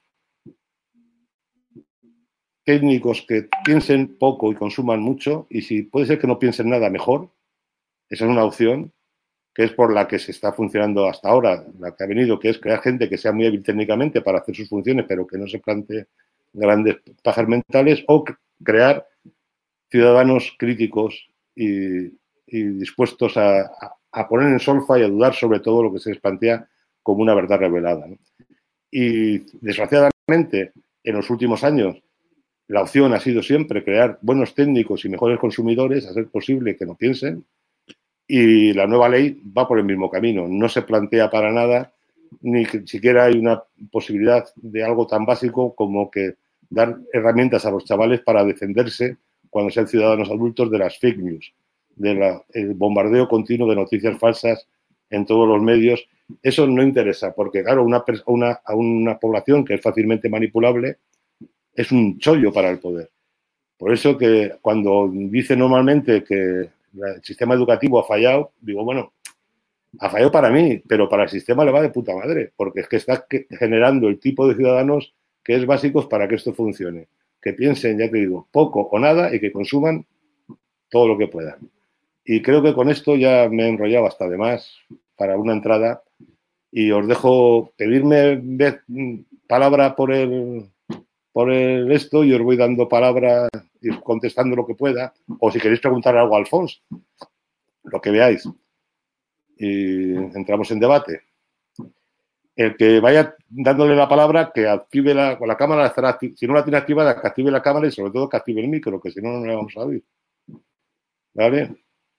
técnicos que piensen poco y consuman mucho, y si puede ser que no piensen nada, mejor. Esa es una opción, que es por la que se está funcionando hasta ahora, la que ha venido, que es crear gente que sea muy hábil técnicamente para hacer sus funciones, pero que no se plantee grandes pajas mentales, o crear ciudadanos críticos y, y dispuestos a, a, a poner en solfa y a dudar sobre todo lo que se les plantea como una verdad revelada, ¿no? Y desgraciadamente, en los últimos años, la opción ha sido siempre crear buenos técnicos y mejores consumidores, a ser posible que no piensen, y la nueva ley va por el mismo camino. No se plantea para nada, ni que siquiera hay una posibilidad de algo tan básico como que dar herramientas a los chavales para defenderse cuando sean ciudadanos adultos de las fake news, del bombardeo continuo de noticias falsas en todos los medios. Eso no interesa, porque claro, una, una, a una población que es fácilmente manipulable es un chollo para el poder. Por eso que cuando dice normalmente que el sistema educativo ha fallado, digo, bueno, ha fallado para mí, pero para el sistema le va de puta madre, porque es que está generando el tipo de ciudadanos que es básicos para que esto funcione. Que piensen, ya te digo, poco o nada y que consuman todo lo que puedan. Y creo que con esto ya me he enrollado hasta de más para una entrada y os dejo pedirme palabra por el, por el esto y os voy dando palabra y contestando lo que pueda, o si queréis preguntar algo a Alfons, lo que veáis. Y entramos en debate. El que vaya dándole la palabra, que active la, con la cámara, estará, si no la tiene activada, que active la cámara y sobre todo que active el micro, que si no, no le vamos a oír. ¿Vale?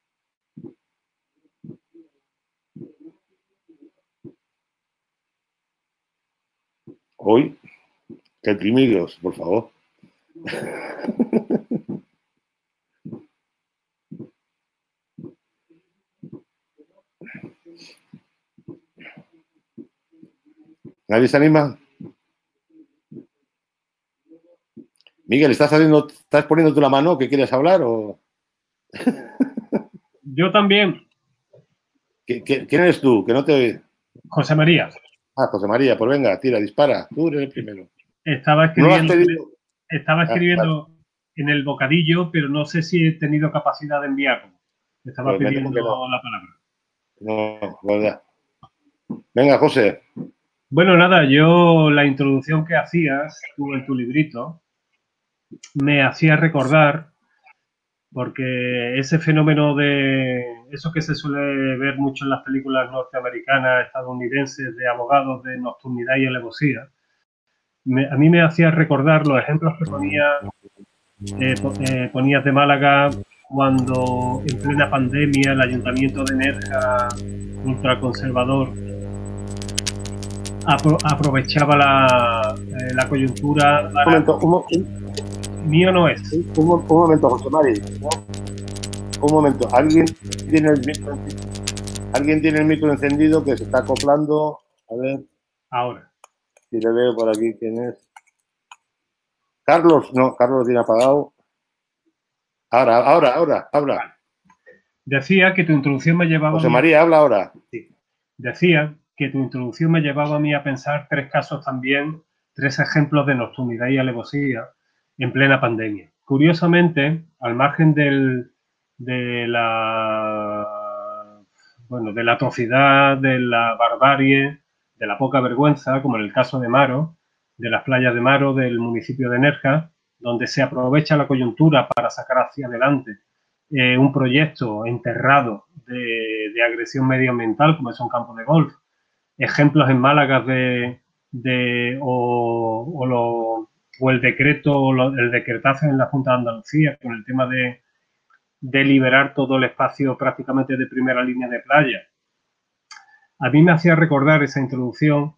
Hoy, que tímidos, por favor. ¿Nadie se anima? Miguel, ¿estás haciendo, estás poniendo tú la mano que quieres hablar o...? Yo también. ¿Quién eres tú? Que no te... José María. Ah, José María, pues venga, tira, dispara. Tú eres el primero. Estaba escribiendo, ¿No estaba escribiendo ah, en el bocadillo, pero no sé si he tenido capacidad de enviarlo. Estaba pues pidiendo no. la palabra. No, verdad. Venga, José. Bueno, nada, yo la introducción que hacías tú en tu librito me hacía recordar, porque ese fenómeno de eso que se suele ver mucho en las películas norteamericanas, estadounidenses, de abogados de nocturnidad y alevosía, me, a mí me hacía recordar los ejemplos que ponía, eh, eh, ponías de Málaga cuando en plena pandemia el ayuntamiento de Nerja, ultraconservador, apro aprovechaba la, eh, la coyuntura. Para... Un momento, un, un, mío no es. Un, un momento, José María. Un momento, ¿alguien tiene el micro, alguien tiene el micro encendido que se está acoplando? A ver. Ahora. Si le veo por aquí quién es. Carlos, no, Carlos lo tiene apagado. Ahora, ahora, ahora, habla. Decía que tu introducción me llevaba... José María, habla ahora. Sí. Decía que tu introducción me llevaba a mí a pensar tres casos también, tres ejemplos de nocturnidad y alevosía en plena pandemia. Curiosamente, al margen del, de la bueno, de la atrocidad, de la barbarie, de la poca vergüenza, como en el caso de Maro, de las playas de Maro, del municipio de Nerja, donde se aprovecha la coyuntura para sacar hacia adelante eh, un proyecto enterrado de, de agresión medioambiental, como es un campo de golf. Ejemplos en Málaga de, de o, o, lo, o el decreto, o lo, el decretazo en la Junta de Andalucía con el tema de, de liberar todo el espacio prácticamente de primera línea de playa. A mí me hacía recordar esa introducción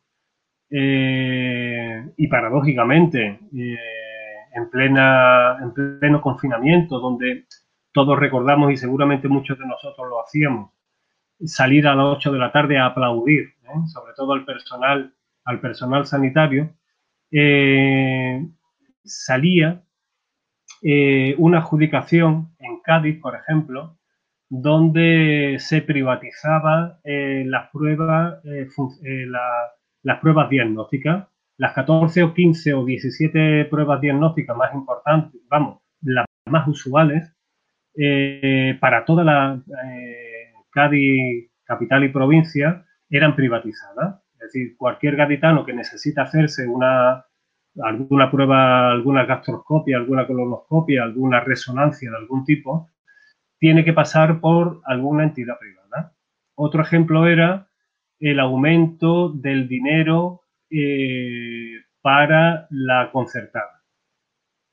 eh, y paradójicamente eh, en, plena, en pleno confinamiento, donde todos recordamos y seguramente muchos de nosotros lo hacíamos, salir a las ocho de la tarde a aplaudir, ¿eh? sobre todo al personal, al personal sanitario, eh, salía eh, una adjudicación en Cádiz, por ejemplo, donde se privatizaba eh, las pruebas, eh, eh, la, las pruebas diagnósticas, las catorce o quince o diecisiete pruebas diagnósticas más importantes, vamos, las más usuales, eh, para toda la eh, Cádiz, capital y provincia, eran privatizadas. Es decir, cualquier gaditano que necesita hacerse una, alguna prueba, alguna gastroscopia, alguna colonoscopia, alguna resonancia de algún tipo, tiene que pasar por alguna entidad privada. Otro ejemplo era el aumento del dinero eh, para la concertada.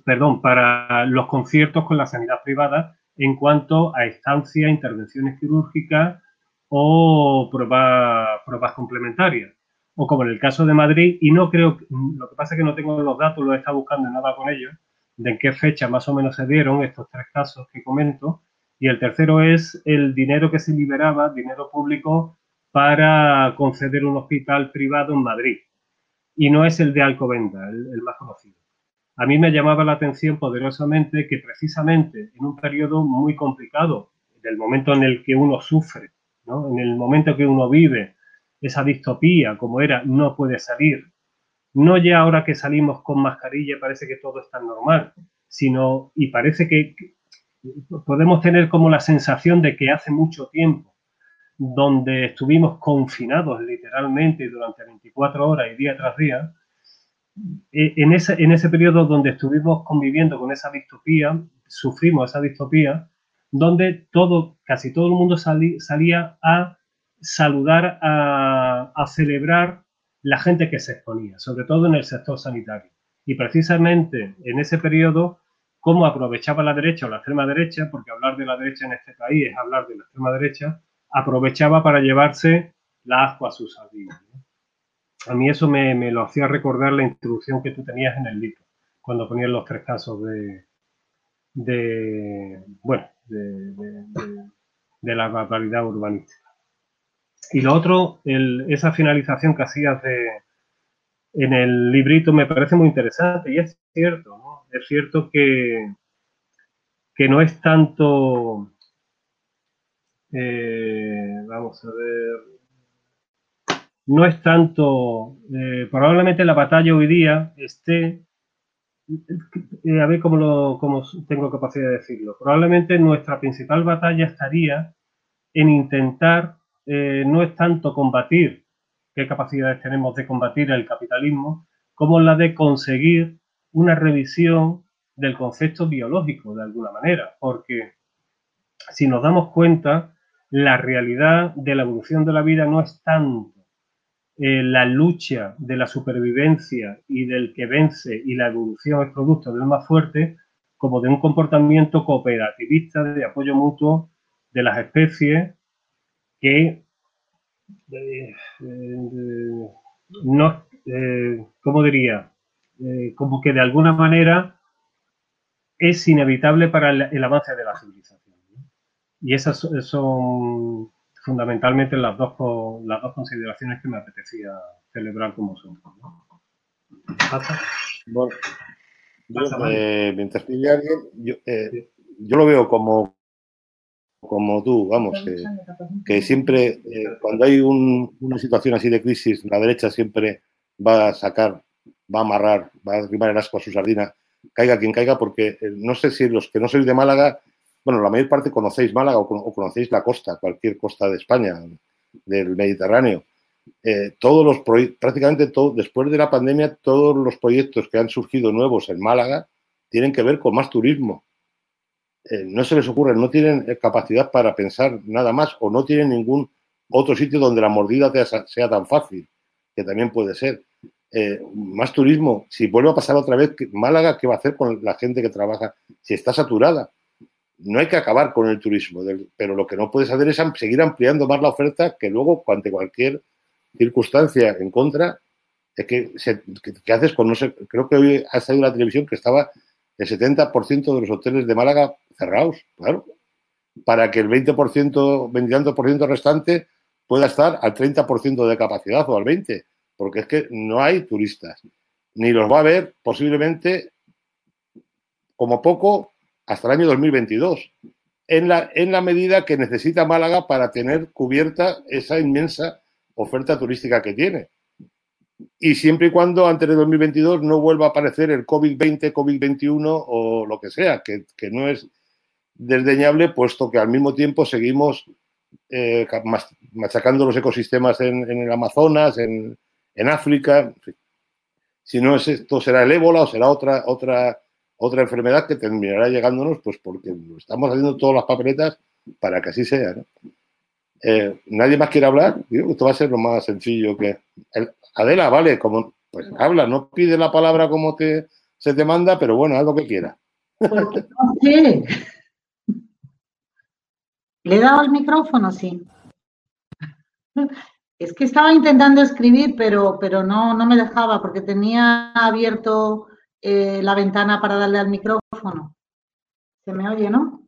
perdón, para los conciertos con la sanidad privada en cuanto a estancia, intervenciones quirúrgicas o pruebas, pruebas complementarias. O como en el caso de Madrid, y no creo, lo que pasa es que no tengo los datos, los he estado buscando y nada con ellos, de en qué fecha más o menos se dieron estos tres casos que comento. Y el tercero es el dinero que se liberaba, dinero público, para conceder un hospital privado en Madrid. Y no es el de Alcobendas, el, el más conocido. A mí me llamaba la atención poderosamente que precisamente en un periodo muy complicado, del momento en el que uno sufre, ¿no? En el momento que uno vive esa distopía, como era, no puede salir, no ya ahora que salimos con mascarilla parece que todo está normal, sino, y parece que, que podemos tener como la sensación de que hace mucho tiempo, donde estuvimos confinados literalmente durante veinticuatro horas y día tras día, en ese, en ese periodo donde estuvimos conviviendo con esa distopía, sufrimos esa distopía, donde todo, casi todo el mundo salí, salía a saludar, a, a celebrar la gente que se exponía, sobre todo en el sector sanitario. Y precisamente en ese periodo, cómo aprovechaba la derecha o la extrema derecha, porque hablar de la derecha en este país es hablar de la extrema derecha, aprovechaba para llevarse la ascua a sus sardinas, ¿no? A mí eso me, me lo hacía recordar la introducción que tú tenías en el libro, cuando ponías los tres casos de, de bueno, de, de, de, de la barbaridad urbanística. Y lo otro, el, esa finalización que hacías de, en el librito me parece muy interesante, y es cierto, ¿no? Es cierto que, que no es tanto, eh, vamos a ver, no es tanto, eh, probablemente la batalla hoy día esté, eh, a ver cómo, lo, cómo tengo capacidad de decirlo, probablemente nuestra principal batalla estaría en intentar, eh, no es tanto combatir, qué capacidades tenemos de combatir el capitalismo, como la de conseguir una revisión del concepto biológico de alguna manera, porque si nos damos cuenta, la realidad de la evolución de la vida no es tanto eh, la lucha de la supervivencia y del que vence y la evolución es producto del más fuerte, como de un comportamiento cooperativista de apoyo mutuo de las especies que eh, eh, no, eh, ¿cómo diría? Eh, como que de alguna manera es inevitable para el, el avance de la civilización, ¿no? Y esas son fundamentalmente las dos, las dos consideraciones que me apetecía celebrar con vosotros, ¿no? ¿Pasa? Bueno, yo, ¿Pasa, vale? eh, mientras pille alguien, yo, eh, sí. yo lo veo como, como tú, vamos, eh, que siempre, eh, cuando hay un, una situación así de crisis, la derecha siempre va a sacar, va a amarrar, va a arrimar el asco a su sardina, caiga quien caiga, porque eh, no sé si los que no sois de Málaga, bueno, la mayor parte conocéis Málaga o, o conocéis la costa, cualquier costa de España, del Mediterráneo. Eh, todos los prácticamente todo, después de la pandemia, todos los proyectos que han surgido nuevos en Málaga tienen que ver con más turismo. Eh, no se les ocurre, no tienen capacidad para pensar nada más o no tienen ningún otro sitio donde la mordida sea tan fácil, que también puede ser. Eh, más turismo, si vuelve a pasar otra vez, Málaga, ¿qué va a hacer con la gente que trabaja? Si está saturada. No hay que acabar con el turismo, pero lo que no puedes hacer es seguir ampliando más la oferta, que luego, ante cualquier circunstancia en contra, es que, se, que, que haces con, no sé, creo que hoy ha salido la televisión que estaba el setenta por ciento de los hoteles de Málaga cerrados, claro, para que el veinte por ciento, veinte por ciento restante pueda estar al treinta por ciento de capacidad o al veinte por ciento, porque es que no hay turistas, ni los va a haber posiblemente, como poco, hasta el año dos mil veintidós, en la, en la medida que necesita Málaga para tener cubierta esa inmensa oferta turística que tiene. Y siempre y cuando antes de dos mil veintidós no vuelva a aparecer el COVID veinte, COVID veintiuno o lo que sea, que, que no es desdeñable, puesto que al mismo tiempo seguimos eh, machacando los ecosistemas en, en el Amazonas, en, en África. En fin. Si no es esto, será el ébola o será otra, otra, otra enfermedad que terminará llegándonos, pues porque estamos haciendo todas las papeletas para que así sea, ¿no? Eh, ¿Nadie más quiere hablar? Digo, esto va a ser lo más sencillo que... El, Adela, vale, como, pues habla, no pide la palabra como te se te manda, pero bueno, haz lo que quieras. Porque no sé. ¿Le he dado al micrófono? Sí. Es que estaba intentando escribir, pero, pero no, no me dejaba porque tenía abierto eh, la ventana para darle al micrófono. ¿Se me oye, no?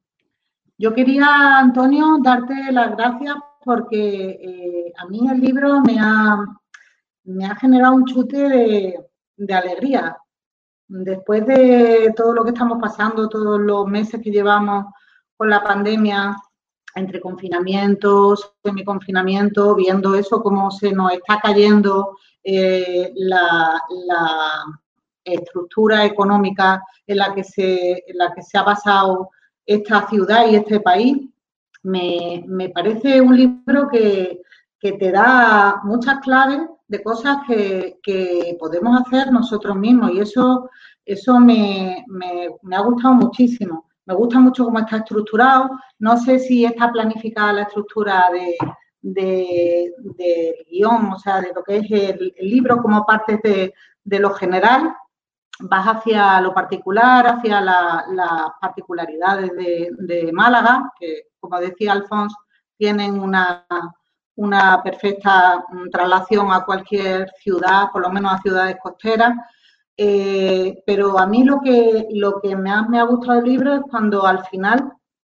Yo quería, Antonio, darte las gracias porque eh, a mí el libro me ha, me ha generado un chute de, de alegría. Después de todo lo que estamos pasando, todos los meses que llevamos con la pandemia, entre confinamientos, semiconfinamiento, viendo eso, cómo se nos está cayendo eh, la, la estructura económica en la que se, en la que se ha basado esta ciudad y este país, me, me parece un libro que, que te da muchas claves de cosas que, que podemos hacer nosotros mismos y eso, eso me, me, me ha gustado muchísimo. Me gusta mucho cómo está estructurado. No sé si está planificada la estructura de, de, de guión, o sea, de lo que es el, el libro como parte de, de lo general. Vas hacia lo particular, hacia las la particularidades de, de Málaga, que, como decía Alfonso, tienen una, una perfecta traslación a cualquier ciudad, por lo menos a ciudades costeras. Eh, pero a mí lo que, lo que me, ha, me ha gustado del libro es cuando al final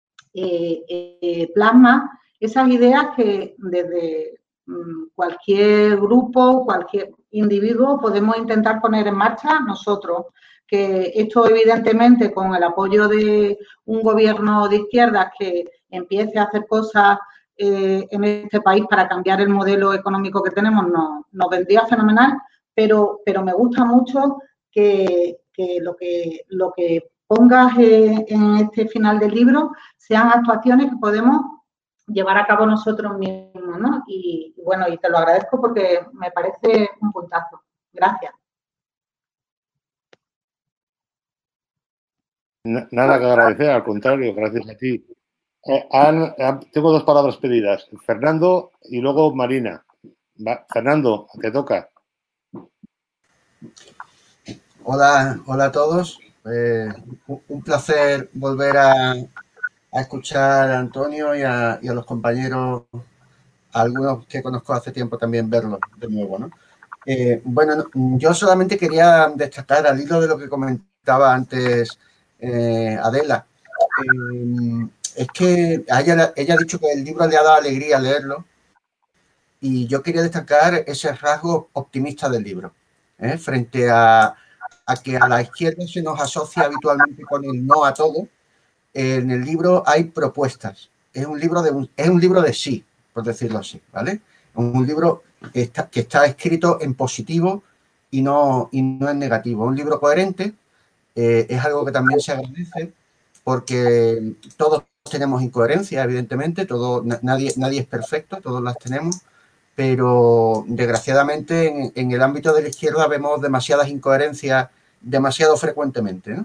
eh, eh, plasma esas ideas que desde mm, cualquier grupo, cualquier individuo podemos intentar poner en marcha nosotros. Que esto evidentemente con el apoyo de un gobierno de izquierdas que empiece a hacer cosas eh, en este país para cambiar el modelo económico que tenemos nos, nos vendría fenomenal, pero, pero me gusta mucho que, que, lo que lo que pongas eh, en este final del libro sean actuaciones que podemos llevar a cabo nosotros mismos, ¿no? Y, y bueno, y te lo agradezco porque me parece un puntazo. Gracias. Nada que agradecer, al contrario, gracias a ti. Eh, han, han, tengo dos palabras pedidas, Fernando y luego Marina. Va, Fernando, te toca. Hola, hola a todos. Eh, un placer volver a, a escuchar a Antonio y a, y a los compañeros, a algunos que conozco hace tiempo también verlos de nuevo, ¿no? Eh, bueno, yo solamente quería destacar al hilo de lo que comentaba antes eh, Adela. Eh, es que a ella, ella ha dicho que el libro le ha dado alegría leerlo y yo quería destacar ese rasgo optimista del libro, ¿eh? Frente a, a que a la izquierda se nos asocia habitualmente con el no a todo. En el libro hay propuestas. Es un libro de, un, es un libro de sí, por decirlo así, ¿vale? Un libro que está, que está escrito en positivo y no, y no en negativo. Un libro coherente, eh, es algo que también se agradece porque todos tenemos incoherencias, evidentemente, todo, nadie, nadie es perfecto, todos las tenemos, pero desgraciadamente en, en el ámbito de la izquierda vemos demasiadas incoherencias demasiado frecuentemente, ¿no?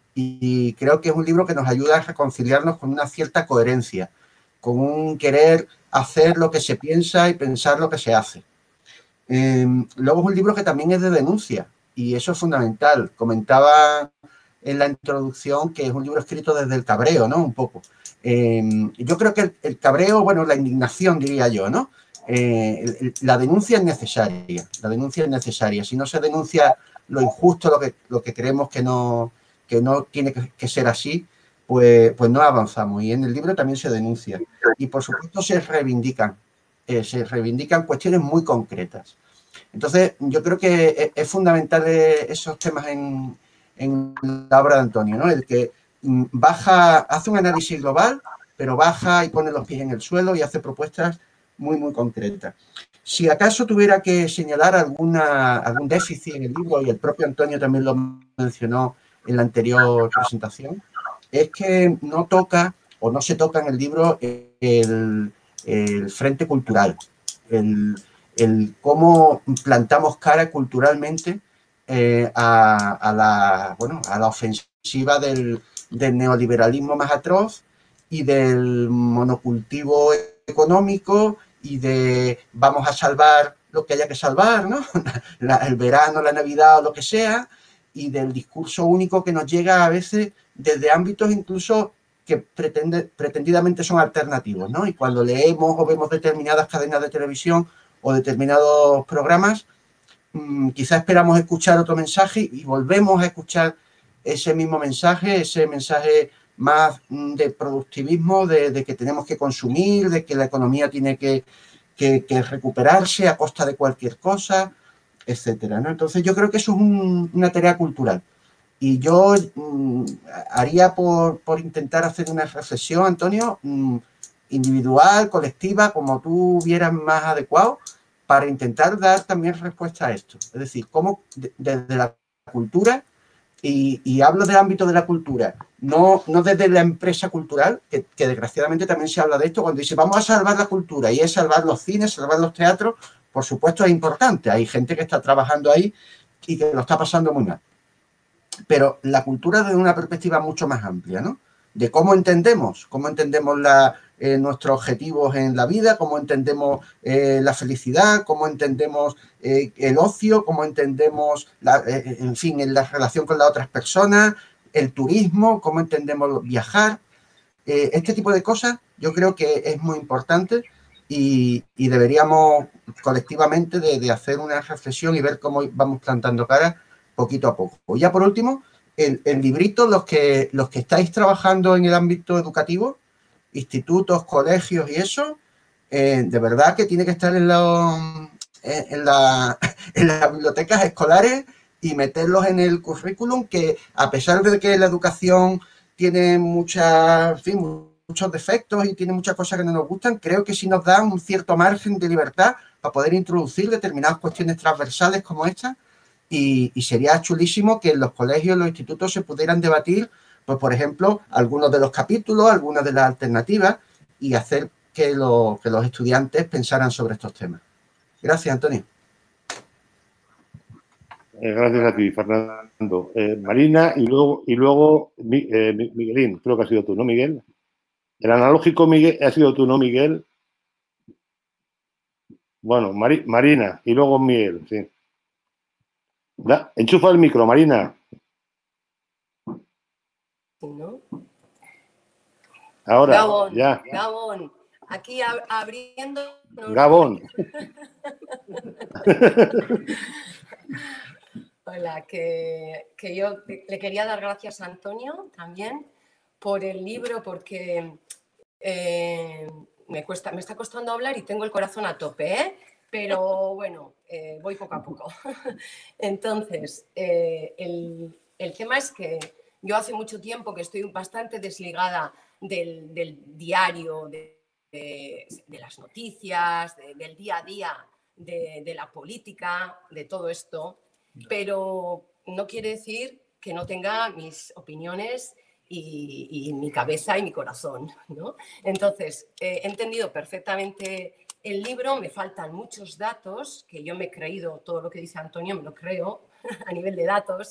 Y creo que es un libro que nos ayuda a reconciliarnos con una cierta coherencia, con un querer hacer lo que se piensa y pensar lo que se hace. Eh, luego es un libro que también es de denuncia y eso es fundamental. Comentaba en la introducción que es un libro escrito desde el cabreo, ¿no? Un poco. Eh, yo creo que el, el cabreo, bueno, la indignación diría yo, ¿no? Eh, el, la denuncia es necesaria, la denuncia es necesaria. Si no se denuncia lo injusto, lo que, lo que creemos que no, que no tiene que, que ser así, pues, pues no avanzamos. Y en el libro también se denuncia. Y por supuesto se reivindican, eh, se reivindican cuestiones muy concretas. Entonces yo creo que es, es fundamental esos temas en, en la obra de Antonio, ¿no? El que baja, hace un análisis global, pero baja y pone los pies en el suelo y hace propuestas muy, muy concretas. Si acaso tuviera que señalar alguna, algún déficit en el libro, y el propio Antonio también lo mencionó en la anterior presentación, es que no toca o no se toca en el libro el, el frente cultural, el, el cómo plantamos cara culturalmente eh, a, a, la, bueno, a la ofensiva del, del neoliberalismo más atroz y del monocultivo económico y de vamos a salvar lo que haya que salvar, ¿no? La, el verano, la Navidad o lo que sea, y del discurso único que nos llega a veces desde ámbitos incluso que pretende, pretendidamente son alternativos, ¿no? Y cuando leemos o vemos determinadas cadenas de televisión o determinados programas, mmm, quizá esperamos escuchar otro mensaje y volvemos a escuchar ese mismo mensaje, ese mensaje más mmm, de productivismo, de, de que tenemos que consumir, de que la economía tiene que, que, que recuperarse a costa de cualquier cosa, etcétera, ¿no? Entonces yo creo que eso es un, una tarea cultural. Y yo mmm, haría por, por intentar hacer una reflexión, Antonio, mmm, individual, colectiva, como tú vieras más adecuado, para intentar dar también respuesta a esto. Es decir, cómo de, desde la cultura, y, y hablo del ámbito de la cultura, no, no desde la empresa cultural, que, que desgraciadamente también se habla de esto, cuando dice vamos a salvar la cultura, y es salvar los cines, salvar los teatros, por supuesto es importante, hay gente que está trabajando ahí y que lo está pasando muy mal. Pero la cultura desde una perspectiva mucho más amplia, ¿no? De cómo entendemos, cómo entendemos la, eh, nuestros objetivos en la vida, cómo entendemos eh, la felicidad, cómo entendemos eh, el ocio, cómo entendemos, la, eh, en fin, en la relación con las otras personas, el turismo, cómo entendemos viajar. Eh, este tipo de cosas yo creo que es muy importante y, y deberíamos colectivamente de, de hacer una reflexión y ver cómo vamos plantando cara poquito a poco. Y ya por último, el, el librito, los que, los que estáis trabajando en el ámbito educativo, institutos, colegios y eso, eh, de verdad que tiene que estar en, los, en, la, en las bibliotecas escolares y meterlos en el currículum, que a pesar de que la educación tiene muchas, en fin, muchos defectos y tiene muchas cosas que no nos gustan, creo que sí nos da un cierto margen de libertad para poder introducir determinadas cuestiones transversales como esta. Y, y sería chulísimo que en los colegios, en los institutos se pudieran debatir, pues por ejemplo, algunos de los capítulos, algunas de las alternativas y hacer que, lo, que los estudiantes pensaran sobre estos temas. Gracias, Antonio. Eh, gracias a ti, Fernando. Eh, Marina y luego, y luego eh, Miguelín, creo que has sido tú, ¿no, Miguel? El analógico Miguel, ha sido tú, ¿no, Miguel? Bueno, Mari, Marina y luego Miguel, sí. Da, enchufa el micro, Marina. ¿No? Ahora, Gabón, ya. Gabón. Aquí ab abriendo... Gabón. Hola, que, que yo le quería dar gracias a Antonio también por el libro, porque eh, me, cuesta, me está costando hablar y tengo el corazón a tope, ¿eh? Pero bueno, eh, voy poco a poco. Entonces, eh, el, el tema es que yo hace mucho tiempo que estoy bastante desligada del, del diario, de, de, de las noticias, de, del día a día, de, de la política, de todo esto, pero no quiere decir que no tenga mis opiniones y, y mi cabeza y mi corazón, ¿no? Entonces, eh, he entendido perfectamente el libro, me faltan muchos datos, que yo me he creído todo lo que dice Antonio, me lo creo a nivel de datos,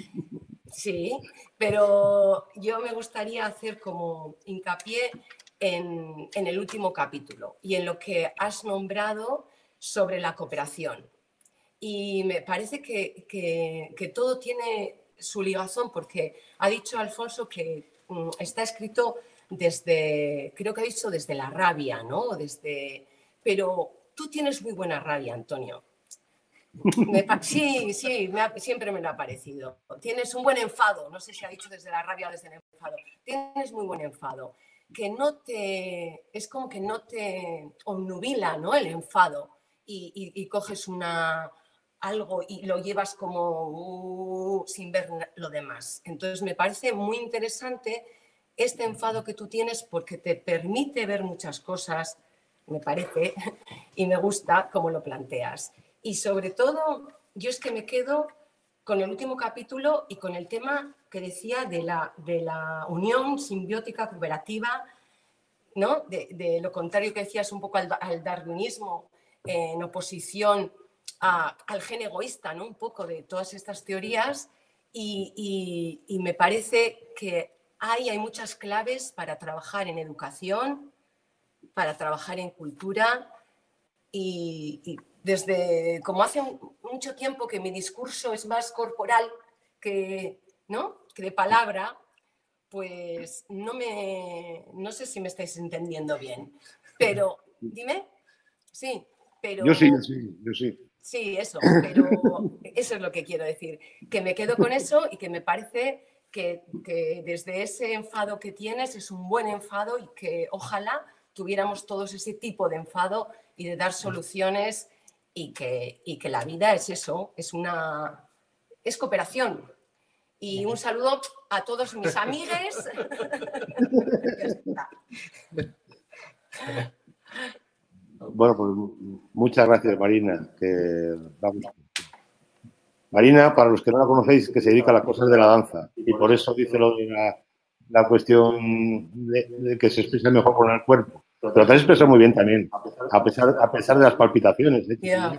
sí, pero yo me gustaría hacer como hincapié en, en el último capítulo y en lo que has nombrado sobre la cooperación. Y me parece que, que, que todo tiene su ligazón, porque ha dicho Alfonso que um, está escrito desde, creo que ha dicho desde la rabia, ¿no? Desde, pero tú tienes muy buena rabia, Antonio. Me, sí, sí, me ha, siempre me lo ha parecido. Tienes un buen enfado, no sé si ha dicho desde la rabia o desde el enfado. Tienes muy buen enfado, que no te, es como que no te obnubila, ¿no? El enfado y, y, y coges una, algo y lo llevas como uh, sin ver lo demás. Entonces me parece muy interesante este enfado que tú tienes porque te permite ver muchas cosas, me parece, y me gusta cómo lo planteas. Y sobre todo, yo es que me quedo con el último capítulo y con el tema que decía de la, de la unión simbiótica cooperativa, ¿no? De, de lo contrario que decías un poco al, al darwinismo, eh, en oposición a, al gen egoísta, ¿no? Un poco de todas estas teorías y, y, y me parece que hay, hay muchas claves para trabajar en educación, para trabajar en cultura y, y desde como hace mucho tiempo que mi discurso es más corporal que, ¿no? que de palabra, pues no me, no sé si me estáis entendiendo bien, pero, dime, sí, pero... Yo sí, yo sí, yo sí. Sí, eso, pero eso es lo que quiero decir, que me quedo con eso y que me parece que, que desde ese enfado que tienes es un buen enfado y que ojalá tuviéramos todos ese tipo de enfado y de dar soluciones y que, y que la vida es eso, es una es cooperación. Y un saludo a todos mis amigues. Bueno, pues muchas gracias, Marina. Que, vamos. Marina, para los que no la conocéis, que se dedica a las cosas de la danza. Y por eso dice lo de la, la cuestión de, de que se expresa mejor con el cuerpo. Pero te has expresado muy bien también, a pesar, a pesar de las palpitaciones. ¿eh? Yeah.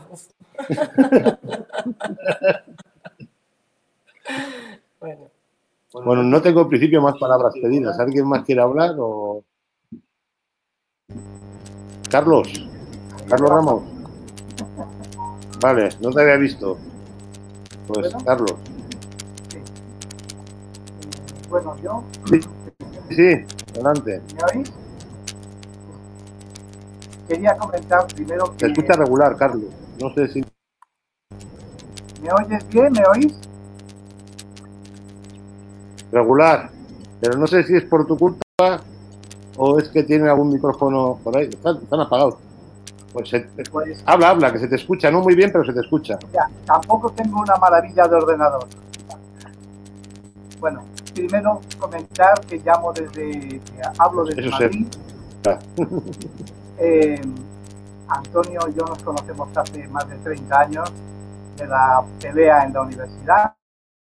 Bueno. Bueno, no tengo en principio más palabras pedidas. ¿Alguien más quiere hablar? O... Carlos. Carlos Ramos. Vale, no te había visto. Pues, bueno, Carlos. Sí. Bueno, yo... Sí, sí, adelante. ¿Me oís? Quería comentar primero que... Te escucha regular, Carlos. No sé si... ¿Me oyes bien? ¿Me oís? Regular. Pero no sé si es por tu culpa o es que tiene algún micrófono por ahí. Están, están apagados. Pues, se, pues habla, habla, que se te escucha. No muy bien, pero se te escucha. Ya, tampoco tengo una maravilla de ordenador. Bueno, primero comentar que llamo desde... Hablo desde Eso Madrid. Se... Eh, Antonio y yo nos conocemos hace más de treinta años de la pelea en la universidad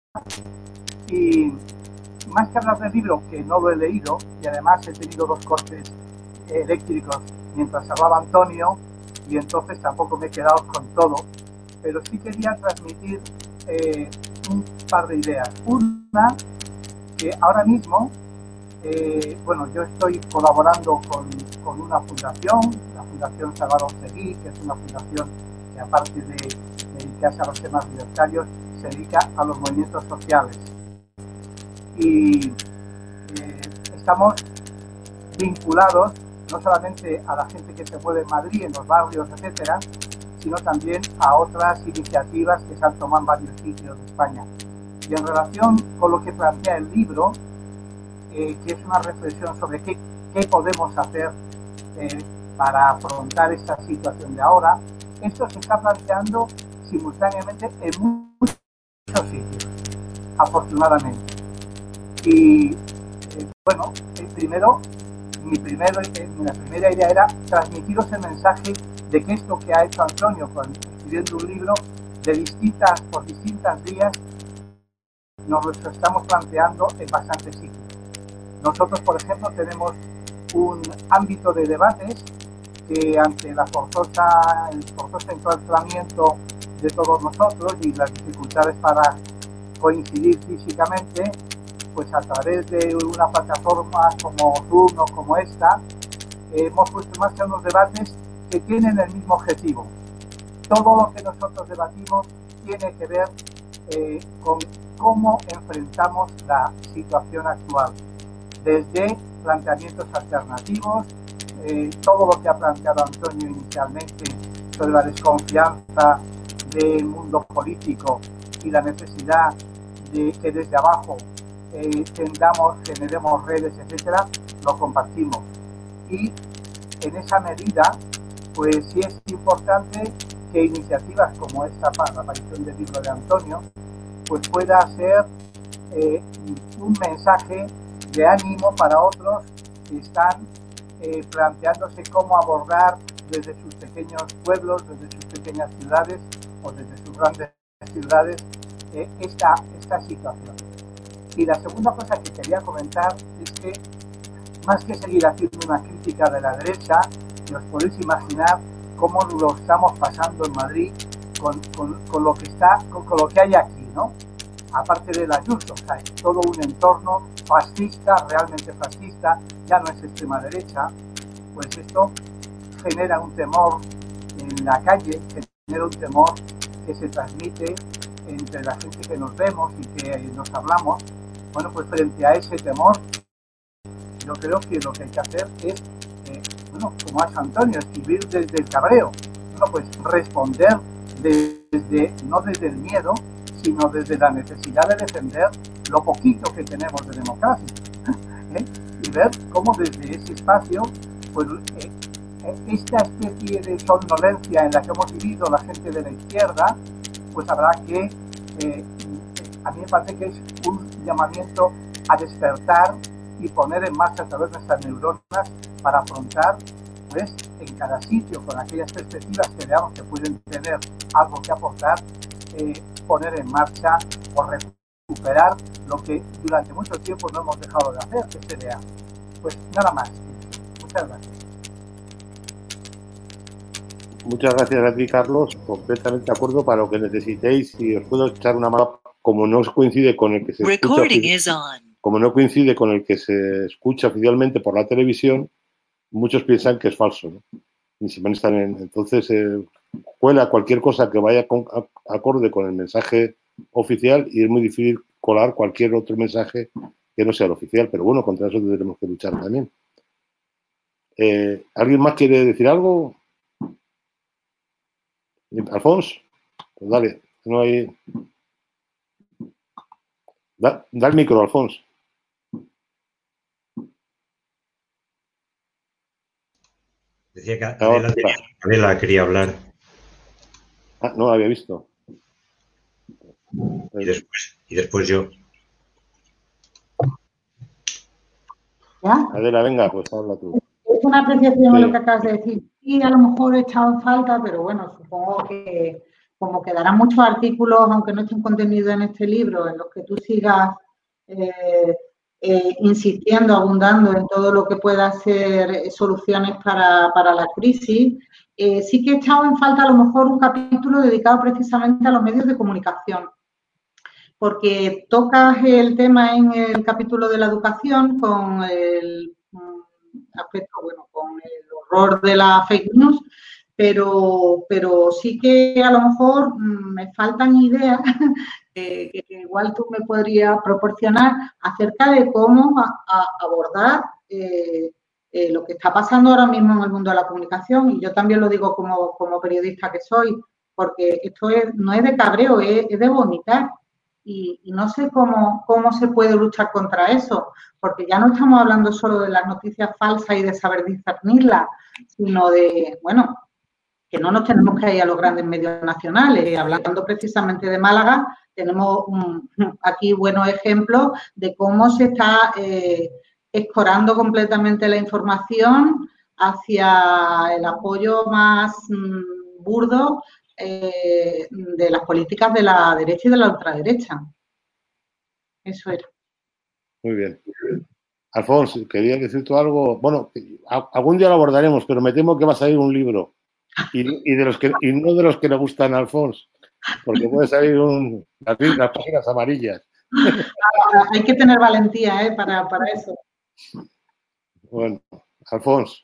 y más que hablar del libro, que no lo he leído y además he tenido dos cortes eléctricos mientras hablaba Antonio y entonces tampoco me he quedado con todo, pero sí quería transmitir eh, un par de ideas. Una, que ahora mismo Eh, bueno, yo estoy colaborando con, con una fundación, la Fundación Salvador Seguí, que es una fundación que aparte de dedicarse a los temas libertarios, se dedica a los movimientos sociales. Y eh, estamos vinculados no solamente a la gente que se mueve en Madrid, en los barrios, etcétera, sino también a otras iniciativas que se han tomado en varios sitios de España. Y en relación con lo que plantea el libro, Eh, que es una reflexión sobre qué, qué podemos hacer eh, para afrontar esta situación de ahora. Esto se está planteando simultáneamente en muchos sitios, afortunadamente. Y eh, bueno, eh, primero, mi, primero, eh, mi primera idea era transmitiros el mensaje de que esto que ha hecho Antonio con, escribiendo un libro de distintas, por distintas vías, nos lo estamos planteando en bastantes sitios. Nosotros, por ejemplo, tenemos un ámbito de debates que ante la forzosa, el forzoso enclaustramiento de todos nosotros y las dificultades para coincidir físicamente, pues a través de una plataforma como Zoom o como esta, eh, hemos puesto en marcha unos debates que tienen el mismo objetivo. Todo lo que nosotros debatimos tiene que ver eh, con cómo enfrentamos la situación actual. Desde planteamientos alternativos, eh, todo lo que ha planteado Antonio inicialmente sobre la desconfianza del mundo político y la necesidad de que desde abajo eh, tendamos, generemos redes, etcétera, lo compartimos. Y en esa medida, pues sí es importante que iniciativas como esta, la aparición del libro de Antonio, pues pueda ser eh, un mensaje de ánimo para otros que están eh, planteándose cómo abordar desde sus pequeños pueblos, desde sus pequeñas ciudades o desde sus grandes ciudades eh, esta, esta situación. Y la segunda cosa que quería comentar es que más que seguir haciendo una crítica de la derecha, os podéis imaginar cómo lo estamos pasando en Madrid con, con, con lo que está, con, con lo que hay aquí, ¿no? Aparte del Ayuso, o sea, todo un entorno fascista, realmente fascista, ya no es extrema derecha, pues esto genera un temor en la calle, genera un temor que se transmite entre la gente que nos vemos y que nos hablamos, bueno, pues frente a ese temor, yo creo que lo que hay que hacer es, eh, bueno, como ha hecho Antonio, escribir desde el cabreo, bueno, pues responder desde, no desde el miedo, sino desde la necesidad de defender lo poquito que tenemos de democracia, ¿eh? Y ver cómo desde ese espacio, pues eh, esta especie de somnolencia en la que hemos vivido la gente de la izquierda, pues habrá que, eh, a mí me parece que es un llamamiento a despertar y poner en marcha a través de nuestras neuronas para afrontar, pues, en cada sitio, con aquellas perspectivas que veamos que pueden tener algo que aportar, eh, poner en marcha o recuperar lo que durante mucho tiempo no hemos dejado de hacer, que se vea. Pues nada más. Muchas gracias. Muchas gracias a ti, Carlos. Completamente de acuerdo para lo que necesitéis y os puedo echar una mano. Como no coincide con el que se escucha, como no coincide con el que se escucha oficialmente por la televisión, muchos piensan que es falso, ¿no? Y se están en, entonces eh, cuela cualquier cosa que vaya con, a, acorde con el mensaje oficial y es muy difícil colar cualquier otro mensaje que no sea el oficial, pero bueno, contra eso tendremos que luchar también. Eh, ¿Alguien más quiere decir algo? Alfonso, pues dale, no hay... Da, da el micro, Alfonso. Decía que Adela, Adela quería hablar. Ah, no lo había visto. Y después, y después yo. ¿Ya? Adela, venga, pues habla tú. Es una apreciación Sí. de lo que acabas de decir. Sí, a lo mejor he echado en falta, pero bueno, supongo que como quedarán muchos artículos, aunque no estén contenidos en este libro, en los que tú sigas eh, eh, insistiendo, abundando en todo lo que pueda ser soluciones para, para la crisis, eh, sí que he echado en falta a lo mejor un capítulo dedicado precisamente a los medios de comunicación, porque tocas el tema en el capítulo de la educación con el aspecto, bueno, con el horror de la fake news, pero, pero sí que a lo mejor me faltan ideas que, que igual tú me podrías proporcionar acerca de cómo a, a abordar eh, eh, lo que está pasando ahora mismo en el mundo de la comunicación, y yo también lo digo como, como periodista que soy, porque esto es, no es de cabreo, es, es de vomitar. Y, y no sé cómo, cómo se puede luchar contra eso, porque ya no estamos hablando solo de las noticias falsas y de saber discernirlas, sino de, bueno, que no nos tenemos que ir a los grandes medios nacionales. Hablando precisamente de Málaga, tenemos un, aquí buenos ejemplos de cómo se está eh, escorando completamente la información hacia el apoyo más mmm, burdo Eh, de las políticas de la derecha y de la ultraderecha. Eso era. Muy bien. Alfonso, quería decir tú algo. Bueno, algún día lo abordaremos, pero me temo que va a salir un libro. Y, y, de los que, y no de los que le gustan a Alfonso, porque puede salir un, las, las páginas amarillas. Hay que tener valentía ¿eh? para, para eso. Bueno, Alfonso.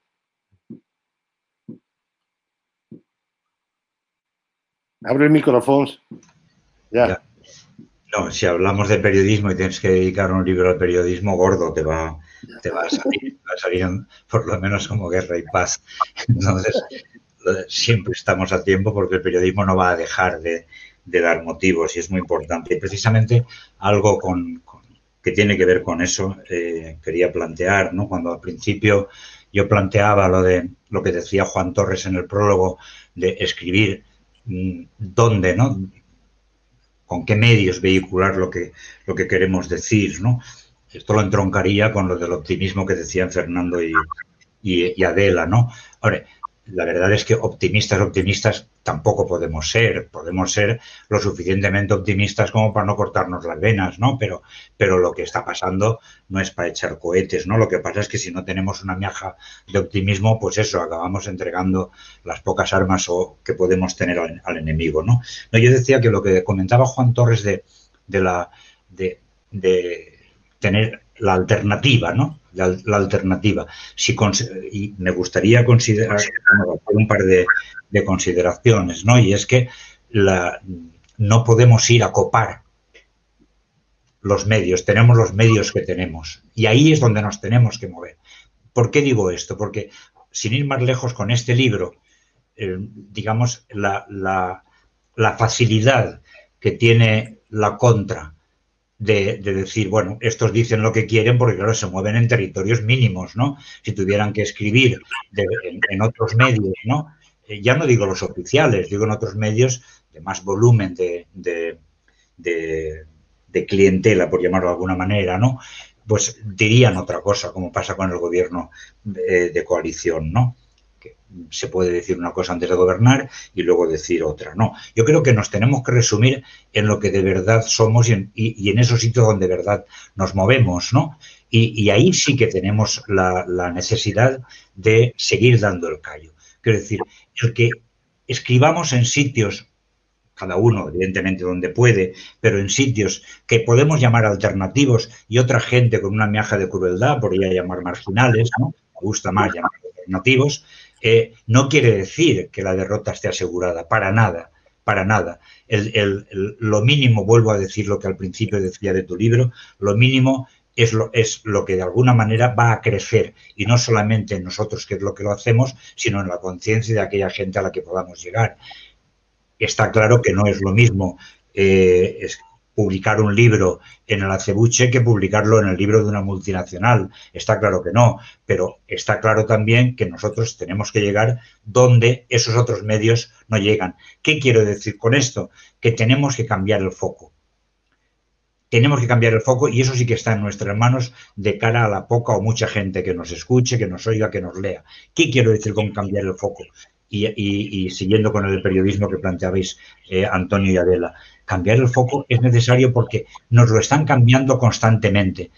Abre el micrófono. Ya. ya. No, si hablamos de periodismo y tienes que dedicar un libro al periodismo, gordo te va, te va a salir, va a salir por lo menos como Guerra y Paz. Entonces, siempre estamos a tiempo porque el periodismo no va a dejar de, de dar motivos y es muy importante. Y precisamente algo con, con, que tiene que ver con eso eh, quería plantear, ¿no? Cuando al principio yo planteaba lo de lo que decía Juan Torres en el prólogo de escribir dónde, ¿no? Con qué medios vehicular lo que, lo que queremos decir, ¿no? Esto lo entroncaría con lo del optimismo que decían Fernando y, y, y Adela, ¿no? Ahora, la verdad es que optimistas, optimistas tampoco podemos ser. Podemos ser lo suficientemente optimistas como para no cortarnos las venas, ¿no? Pero, pero lo que está pasando no es para echar cohetes, ¿no? Lo que pasa es que si no tenemos una miaja de optimismo, pues eso, acabamos entregando las pocas armas o que podemos tener al, al enemigo, ¿no? No, yo decía que lo que comentaba Juan Torres de, de la de, de tener la alternativa, ¿no? La, la alternativa. Si y me gustaría considerar bueno, un par de, de consideraciones, ¿no? Y es que la, no podemos ir a copar los medios, tenemos los medios que tenemos y ahí es donde nos tenemos que mover. ¿Por qué digo esto? Porque sin ir más lejos con este libro, eh, digamos, la, la, la facilidad que tiene la contra de, de decir, bueno, estos dicen lo que quieren porque, claro, se mueven en territorios mínimos, ¿no? Si tuvieran que escribir de, en, en otros medios, ¿no? Eh, ya no digo los oficiales, digo en otros medios de más volumen de, de, de, de clientela, por llamarlo de alguna manera, ¿no? Pues dirían otra cosa, como pasa con el gobierno de, de coalición, ¿no? Que se puede decir una cosa antes de gobernar y luego decir otra, ¿no? Yo creo que nos tenemos que resumir en lo que de verdad somos y en, y, y en esos sitios donde de verdad nos movemos, ¿no? Y, y ahí sí que tenemos la, la necesidad de seguir dando el callo. Quiero decir, el que escribamos en sitios, cada uno evidentemente donde puede, pero en sitios que podemos llamar alternativos y otra gente con una miaja de crueldad podría llamar marginales, ¿no? Me gusta más llamar alternativos, eh, no quiere decir que la derrota esté asegurada, para nada, para nada. El, el, el, lo mínimo, vuelvo a decir lo que al principio decía de tu libro, lo mínimo es lo, es lo que de alguna manera va a crecer y no solamente en nosotros, que es lo que lo hacemos, sino en la conciencia de aquella gente a la que podamos llegar. Está claro que no es lo mismo eh, es publicar un libro en el acebuche que publicarlo en el libro de una multinacional. Está claro que no, pero está claro también que nosotros tenemos que llegar donde esos otros medios no llegan. ¿Qué quiero decir con esto? Que tenemos que cambiar el foco. Tenemos que cambiar el foco y eso sí que está en nuestras manos de cara a la poca o mucha gente que nos escuche, que nos oiga, que nos lea. ¿Qué quiero decir con cambiar el foco? Y, y, y siguiendo con el periodismo que planteabais eh, Antonio y Adela, cambiar el foco es necesario porque nos lo están cambiando constantemente.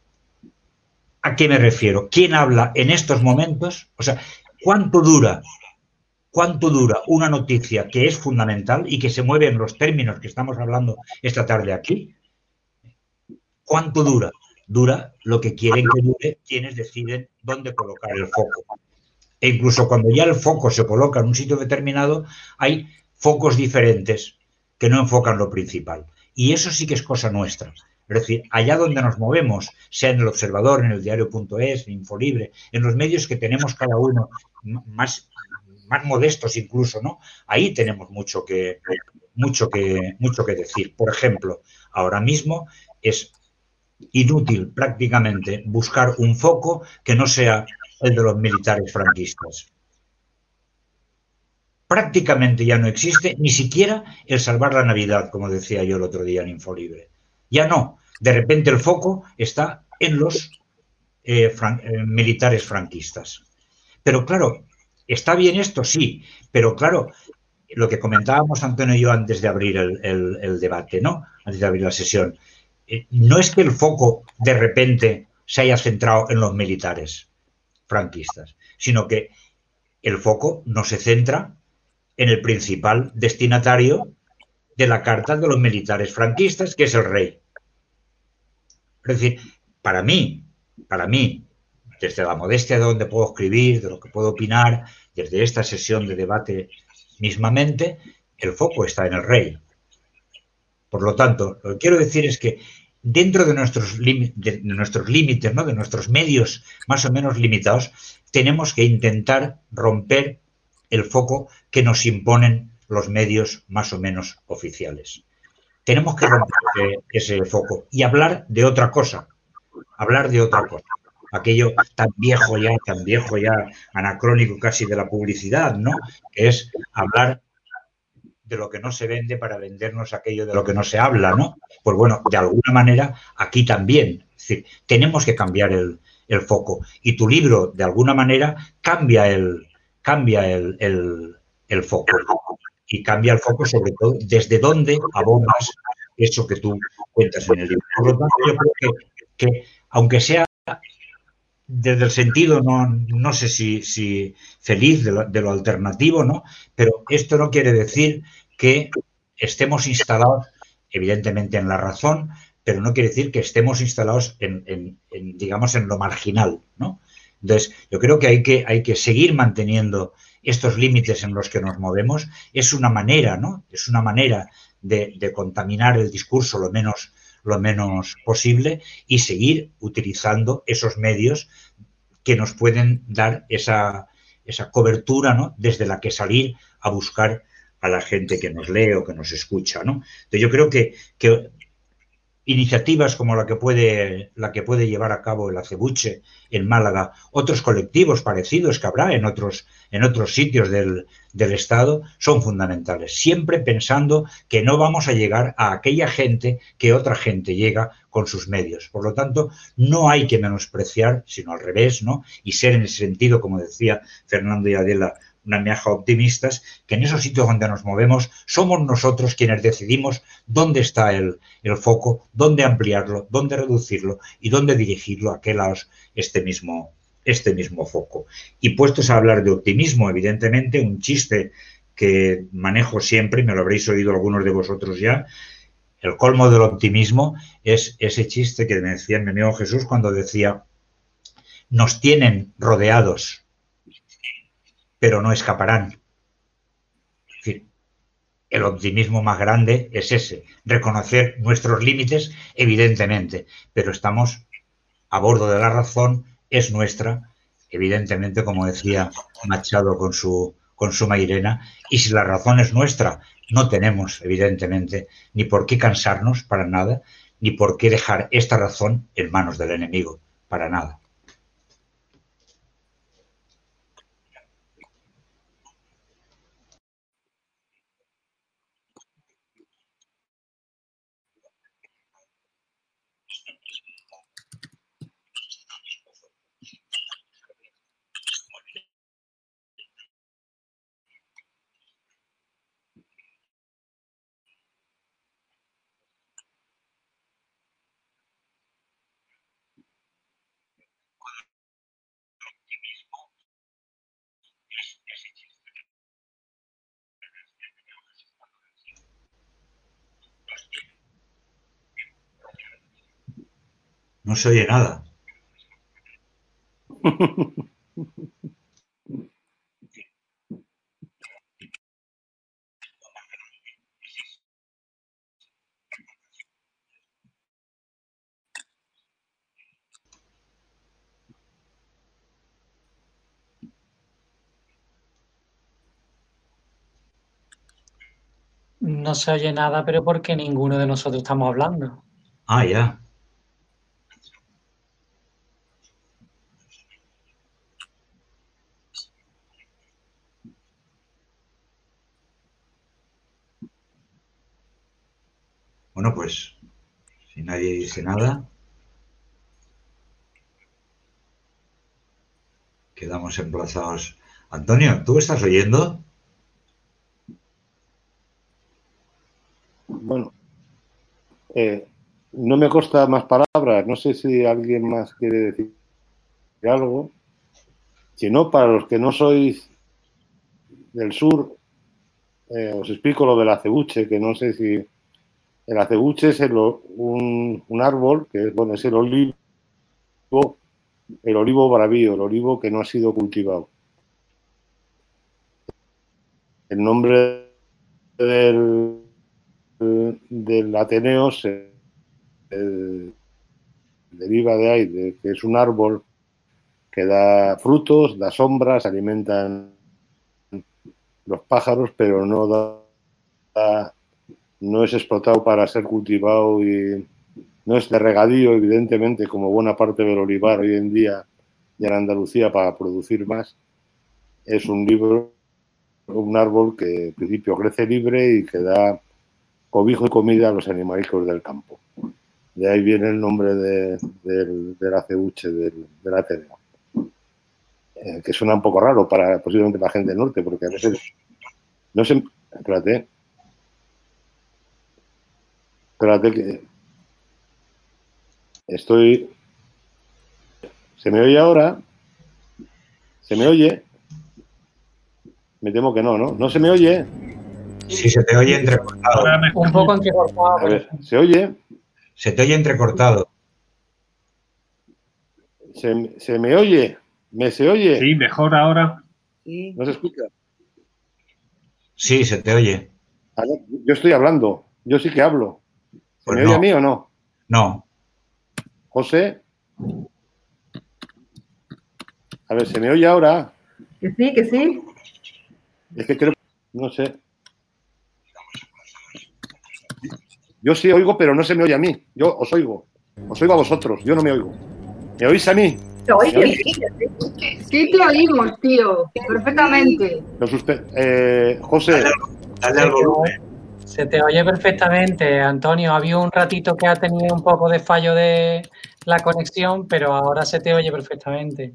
¿A qué me refiero? ¿Quién habla en estos momentos? O sea, ¿cuánto dura, cuánto dura una noticia que es fundamental y que se mueve en los términos que estamos hablando esta tarde aquí? ¿Cuánto dura? Dura lo que quieren que dure quienes deciden dónde colocar el foco. E incluso cuando ya el foco se coloca en un sitio determinado, hay focos diferentes que no enfocan lo principal. Y eso sí que es cosa nuestra. Es decir, allá donde nos movemos, sea en El Observador, en el diario punto es, en Infolibre, en los medios que tenemos cada uno, más, más modestos incluso, ¿no? Ahí tenemos mucho que, mucho que, mucho que decir. Por ejemplo, ahora mismo es inútil prácticamente buscar un foco que no sea el de los militares franquistas. Prácticamente ya no existe ni siquiera el salvar la Navidad, como decía yo el otro día en Infolibre. Ya no. De repente el foco está en los eh, fran eh, militares franquistas. Pero claro, ¿está bien esto? Sí. Pero claro, lo que comentábamos Antonio y yo antes de abrir el, el, el debate, ¿no? Antes de abrir la sesión. Eh, no es que el foco de repente se haya centrado en los militares franquistas, sino que el foco no se centra en el principal destinatario de la carta de los militares franquistas, que es el rey. Es decir, para mí, para mí, desde la modestia de donde puedo escribir, de lo que puedo opinar, desde esta sesión de debate mismamente, el foco está en el rey. Por lo tanto, lo que quiero decir es que dentro de nuestros, de, de nuestros límites, ¿no? De nuestros medios más o menos limitados, tenemos que intentar romper el foco que nos imponen los medios más o menos oficiales. Tenemos que romper ese, ese foco y hablar de otra cosa, hablar de otra cosa. Aquello tan viejo ya, tan viejo ya, anacrónico casi de la publicidad, ¿no? Que es hablar de lo que no se vende para vendernos aquello de lo que no se habla, ¿no? Pues bueno, de alguna manera aquí también. Es decir, tenemos que cambiar el, el foco. Y tu libro, de alguna manera, cambia el, cambia el, el, el foco. Y cambia el foco sobre todo desde dónde abonas eso que tú cuentas en el libro. Por lo tanto, yo creo que, que aunque sea desde el sentido, no, no sé si, si feliz de lo, de lo alternativo, ¿no? Pero esto no quiere decir que estemos instalados, evidentemente, en la razón, pero no quiere decir que estemos instalados en, en, en digamos, en lo marginal, ¿no? Entonces, yo creo que hay que, hay que seguir manteniendo estos límites en los que nos movemos. Es una manera, ¿no? Es una manera de, de contaminar el discurso lo menos, lo menos posible y seguir utilizando esos medios que nos pueden dar esa, esa cobertura, ¿no?, desde la que salir a buscar a la gente que nos lee o que nos escucha, ¿no? Entonces yo creo que, que iniciativas como la que puede la que puede llevar a cabo el Acebuche en Málaga, otros colectivos parecidos que habrá en otros en otros sitios del, del Estado, son fundamentales, siempre pensando que no vamos a llegar a aquella gente que otra gente llega con sus medios. Por lo tanto, no hay que menospreciar, sino al revés, ¿no? Y ser en ese sentido, como decía Fernando y Adela, una miaja optimistas, que en esos sitios donde nos movemos somos nosotros quienes decidimos dónde está el, el foco, dónde ampliarlo, dónde reducirlo y dónde dirigirlo a qué lados este mismo, este mismo foco. Y puestos a hablar de optimismo, evidentemente, un chiste que manejo siempre, y me lo habréis oído algunos de vosotros ya, el colmo del optimismo es ese chiste que me decía mi amigo Jesús cuando decía: nos tienen rodeados, pero no escaparán. Es decir, el optimismo más grande es ese, reconocer nuestros límites, evidentemente, pero estamos a bordo de la razón, es nuestra, evidentemente, como decía Machado con su, con su Mairena, y si la razón es nuestra, no tenemos, evidentemente, ni por qué cansarnos para nada, ni por qué dejar esta razón en manos del enemigo, para nada. No se oye nada. No se oye nada, pero porque ninguno de nosotros estamos hablando. Ah, ya. Bueno, pues, si nadie dice nada, quedamos emplazados. Antonio, ¿tú estás oyendo? Bueno, eh, no me consta más palabras. No sé si alguien más quiere decir algo. Si no, para los que no sois del sur, eh, os explico lo del acebuche, que no sé si... El acebuche es el, un, un árbol que bueno, es el olivo, el olivo bravío, el olivo que no ha sido cultivado. El nombre del, del Ateneo se el, deriva de ahí, de que es un árbol que da frutos, da sombras, alimentan los pájaros, pero no da, da no es explotado para ser cultivado y no es de regadío, evidentemente, como buena parte del olivar hoy en día y en Andalucía para producir más. Es un libro, un árbol que en principio crece libre y que da cobijo y comida a los animalicos del campo. De ahí viene el nombre de, de, del acebuche, del, del Ateneo. Eh, que suena un poco raro para posiblemente la gente del norte, porque a veces no se... Espérate. Espérate que estoy... ¿Se me oye ahora? ¿Se me oye? Me temo que no, ¿no? ¿No se me oye? Sí, se te oye entrecortado. Un poco entrecortado. A ver, ¿se oye? Se te oye entrecortado. ¿Se, se me oye? ¿Me se oye? Sí, mejor ahora. ¿No se escucha? Sí, se te oye. Ah, no, yo estoy hablando. Yo sí que hablo. ¿Se Pues me oye no. a mí o no? No. José. A ver, ¿se me oye ahora? Que sí, que sí. Es que creo, no sé. Yo sí oigo, pero no se me oye a mí. Yo os oigo. Os oigo a vosotros. Yo no me oigo. ¿Me oís a mí? Te ¿Me oís, oís? sí, sí te oímos, tío, perfectamente. Lo suspe- eh, José, Dale, dale al volumen. Se te oye perfectamente, Antonio. Ha habido un ratito que ha tenido un poco de fallo de la conexión, pero ahora se te oye perfectamente.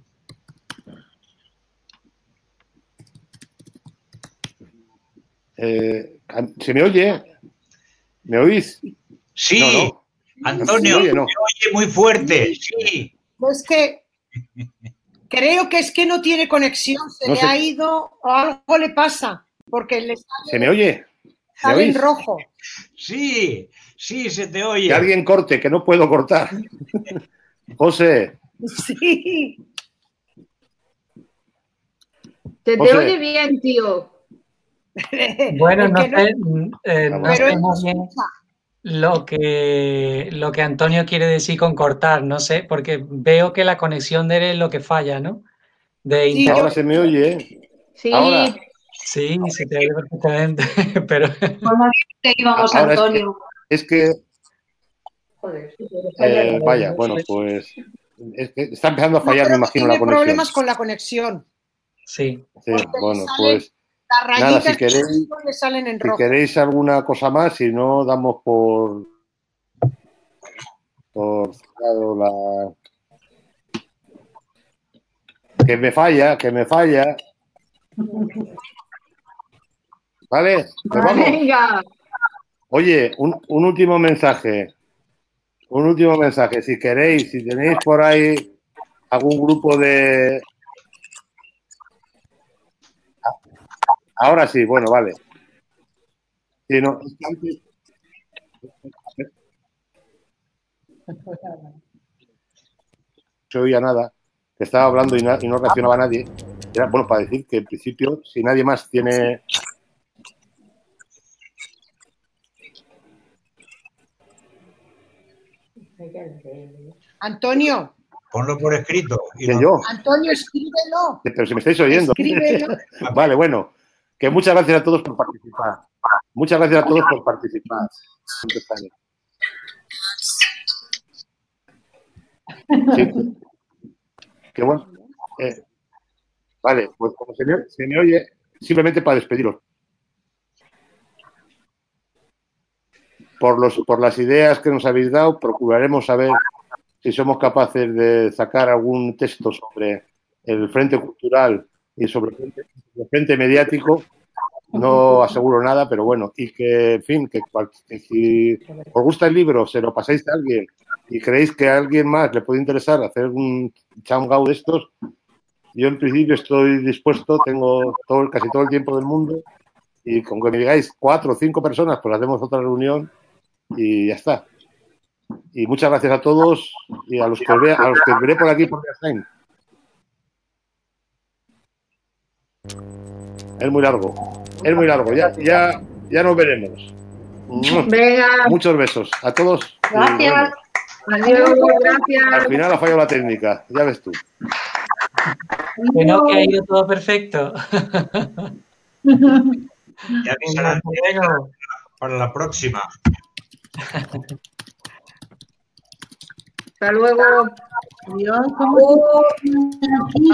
eh, ¿se me oye? ¿Me oís? Sí, No, no. Antonio, ¿Se me oye? se No. oye muy fuerte. Sí. Pues que creo que es que no tiene conexión, se No le sé. ha ido o algo le pasa, porque le sale, ¿Se me oye? ¿Me sale en oís? rojo. Sí, sí, se te Que oye. alguien corte, que no puedo cortar. José, Sí. Se te José. oye bien, tío. Bueno, Es no que no- sé, eh, Ah, no bueno. pero sé él no muy bien escucha. lo que, lo que Antonio quiere decir con cortar, no sé, porque veo que la conexión de él es lo que falla, ¿no? De Sí, internet. Ahora se me oye. ¿eh? Sí, Ahora. Sí, se te oye perfectamente, pero te íbamos, Ahora es que, Antonio. es que Joder. eh, vaya, bueno, pues es que está empezando a fallar, me Creo que imagino, tiene la conexión. problemas con la conexión. sí. Sí, Porque bueno, le salen pues las nada, rayitas si queréis, le salen en si rojo. queréis alguna cosa más, si no, damos por por cerrado la que me falla, que me falla. ¿Vale? Nos vamos. Venga, Oye, un, un último mensaje. Un último mensaje. Si queréis, si tenéis por ahí algún grupo de... Ahora sí, bueno, vale. Si no, es que antes- no se oía nada, que estaba hablando y, na- y no reaccionaba nadie. Era, bueno, para decir que en principio, si nadie más tiene... Antonio, Ponlo por escrito. Y ¿Quién, no- yo? Antonio, escríbelo. Pero si me estáis oyendo. Escríbelo. Vale, bueno. Que muchas gracias a todos por participar. Muchas gracias a todos por participar. Sí. Qué bueno. Eh, vale, pues como se me, se me oye, simplemente para despediros. Por, los, por las ideas que nos habéis dado, procuraremos saber si somos capaces de sacar algún texto sobre el frente cultural y sobre el frente, el frente mediático. No aseguro nada, pero bueno, y que, en fin, que, que si os gusta el libro, se lo pasáis a alguien y creéis que a alguien más le puede interesar hacer un changao de estos, yo en principio estoy dispuesto, tengo todo, casi todo el tiempo del mundo, y con que me digáis cuatro o cinco personas, pues hacemos otra reunión y ya está. Y muchas gracias a todos y a los que, vea, a los que veré por aquí por Beasain. Es muy largo, es muy largo, ya, ya, ya nos veremos. venga, Muchos besos a todos. Y, gracias. bueno, Adiós, al gracias. final ha fallado la técnica, ya ves tú. que no, que ha ido todo perfecto. Ya avisarán Luego. para la próxima. Hasta luego. Adiós, ¿cómo están aquí?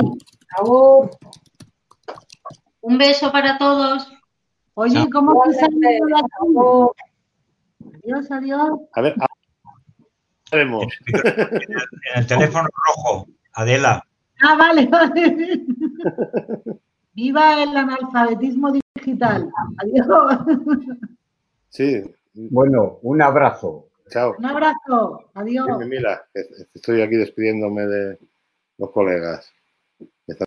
Un beso para todos. Oye, ¿cómo se salido de aquí? Adiós, adiós. A ver, a- veremos. En el teléfono rojo, Adela. Ah, vale, vale. Viva el analfabetismo digital. Adiós. Sí, Bueno, un abrazo. chao. Un abrazo. Adiós. Dime, Mila, que estoy aquí despidiéndome de los colegas.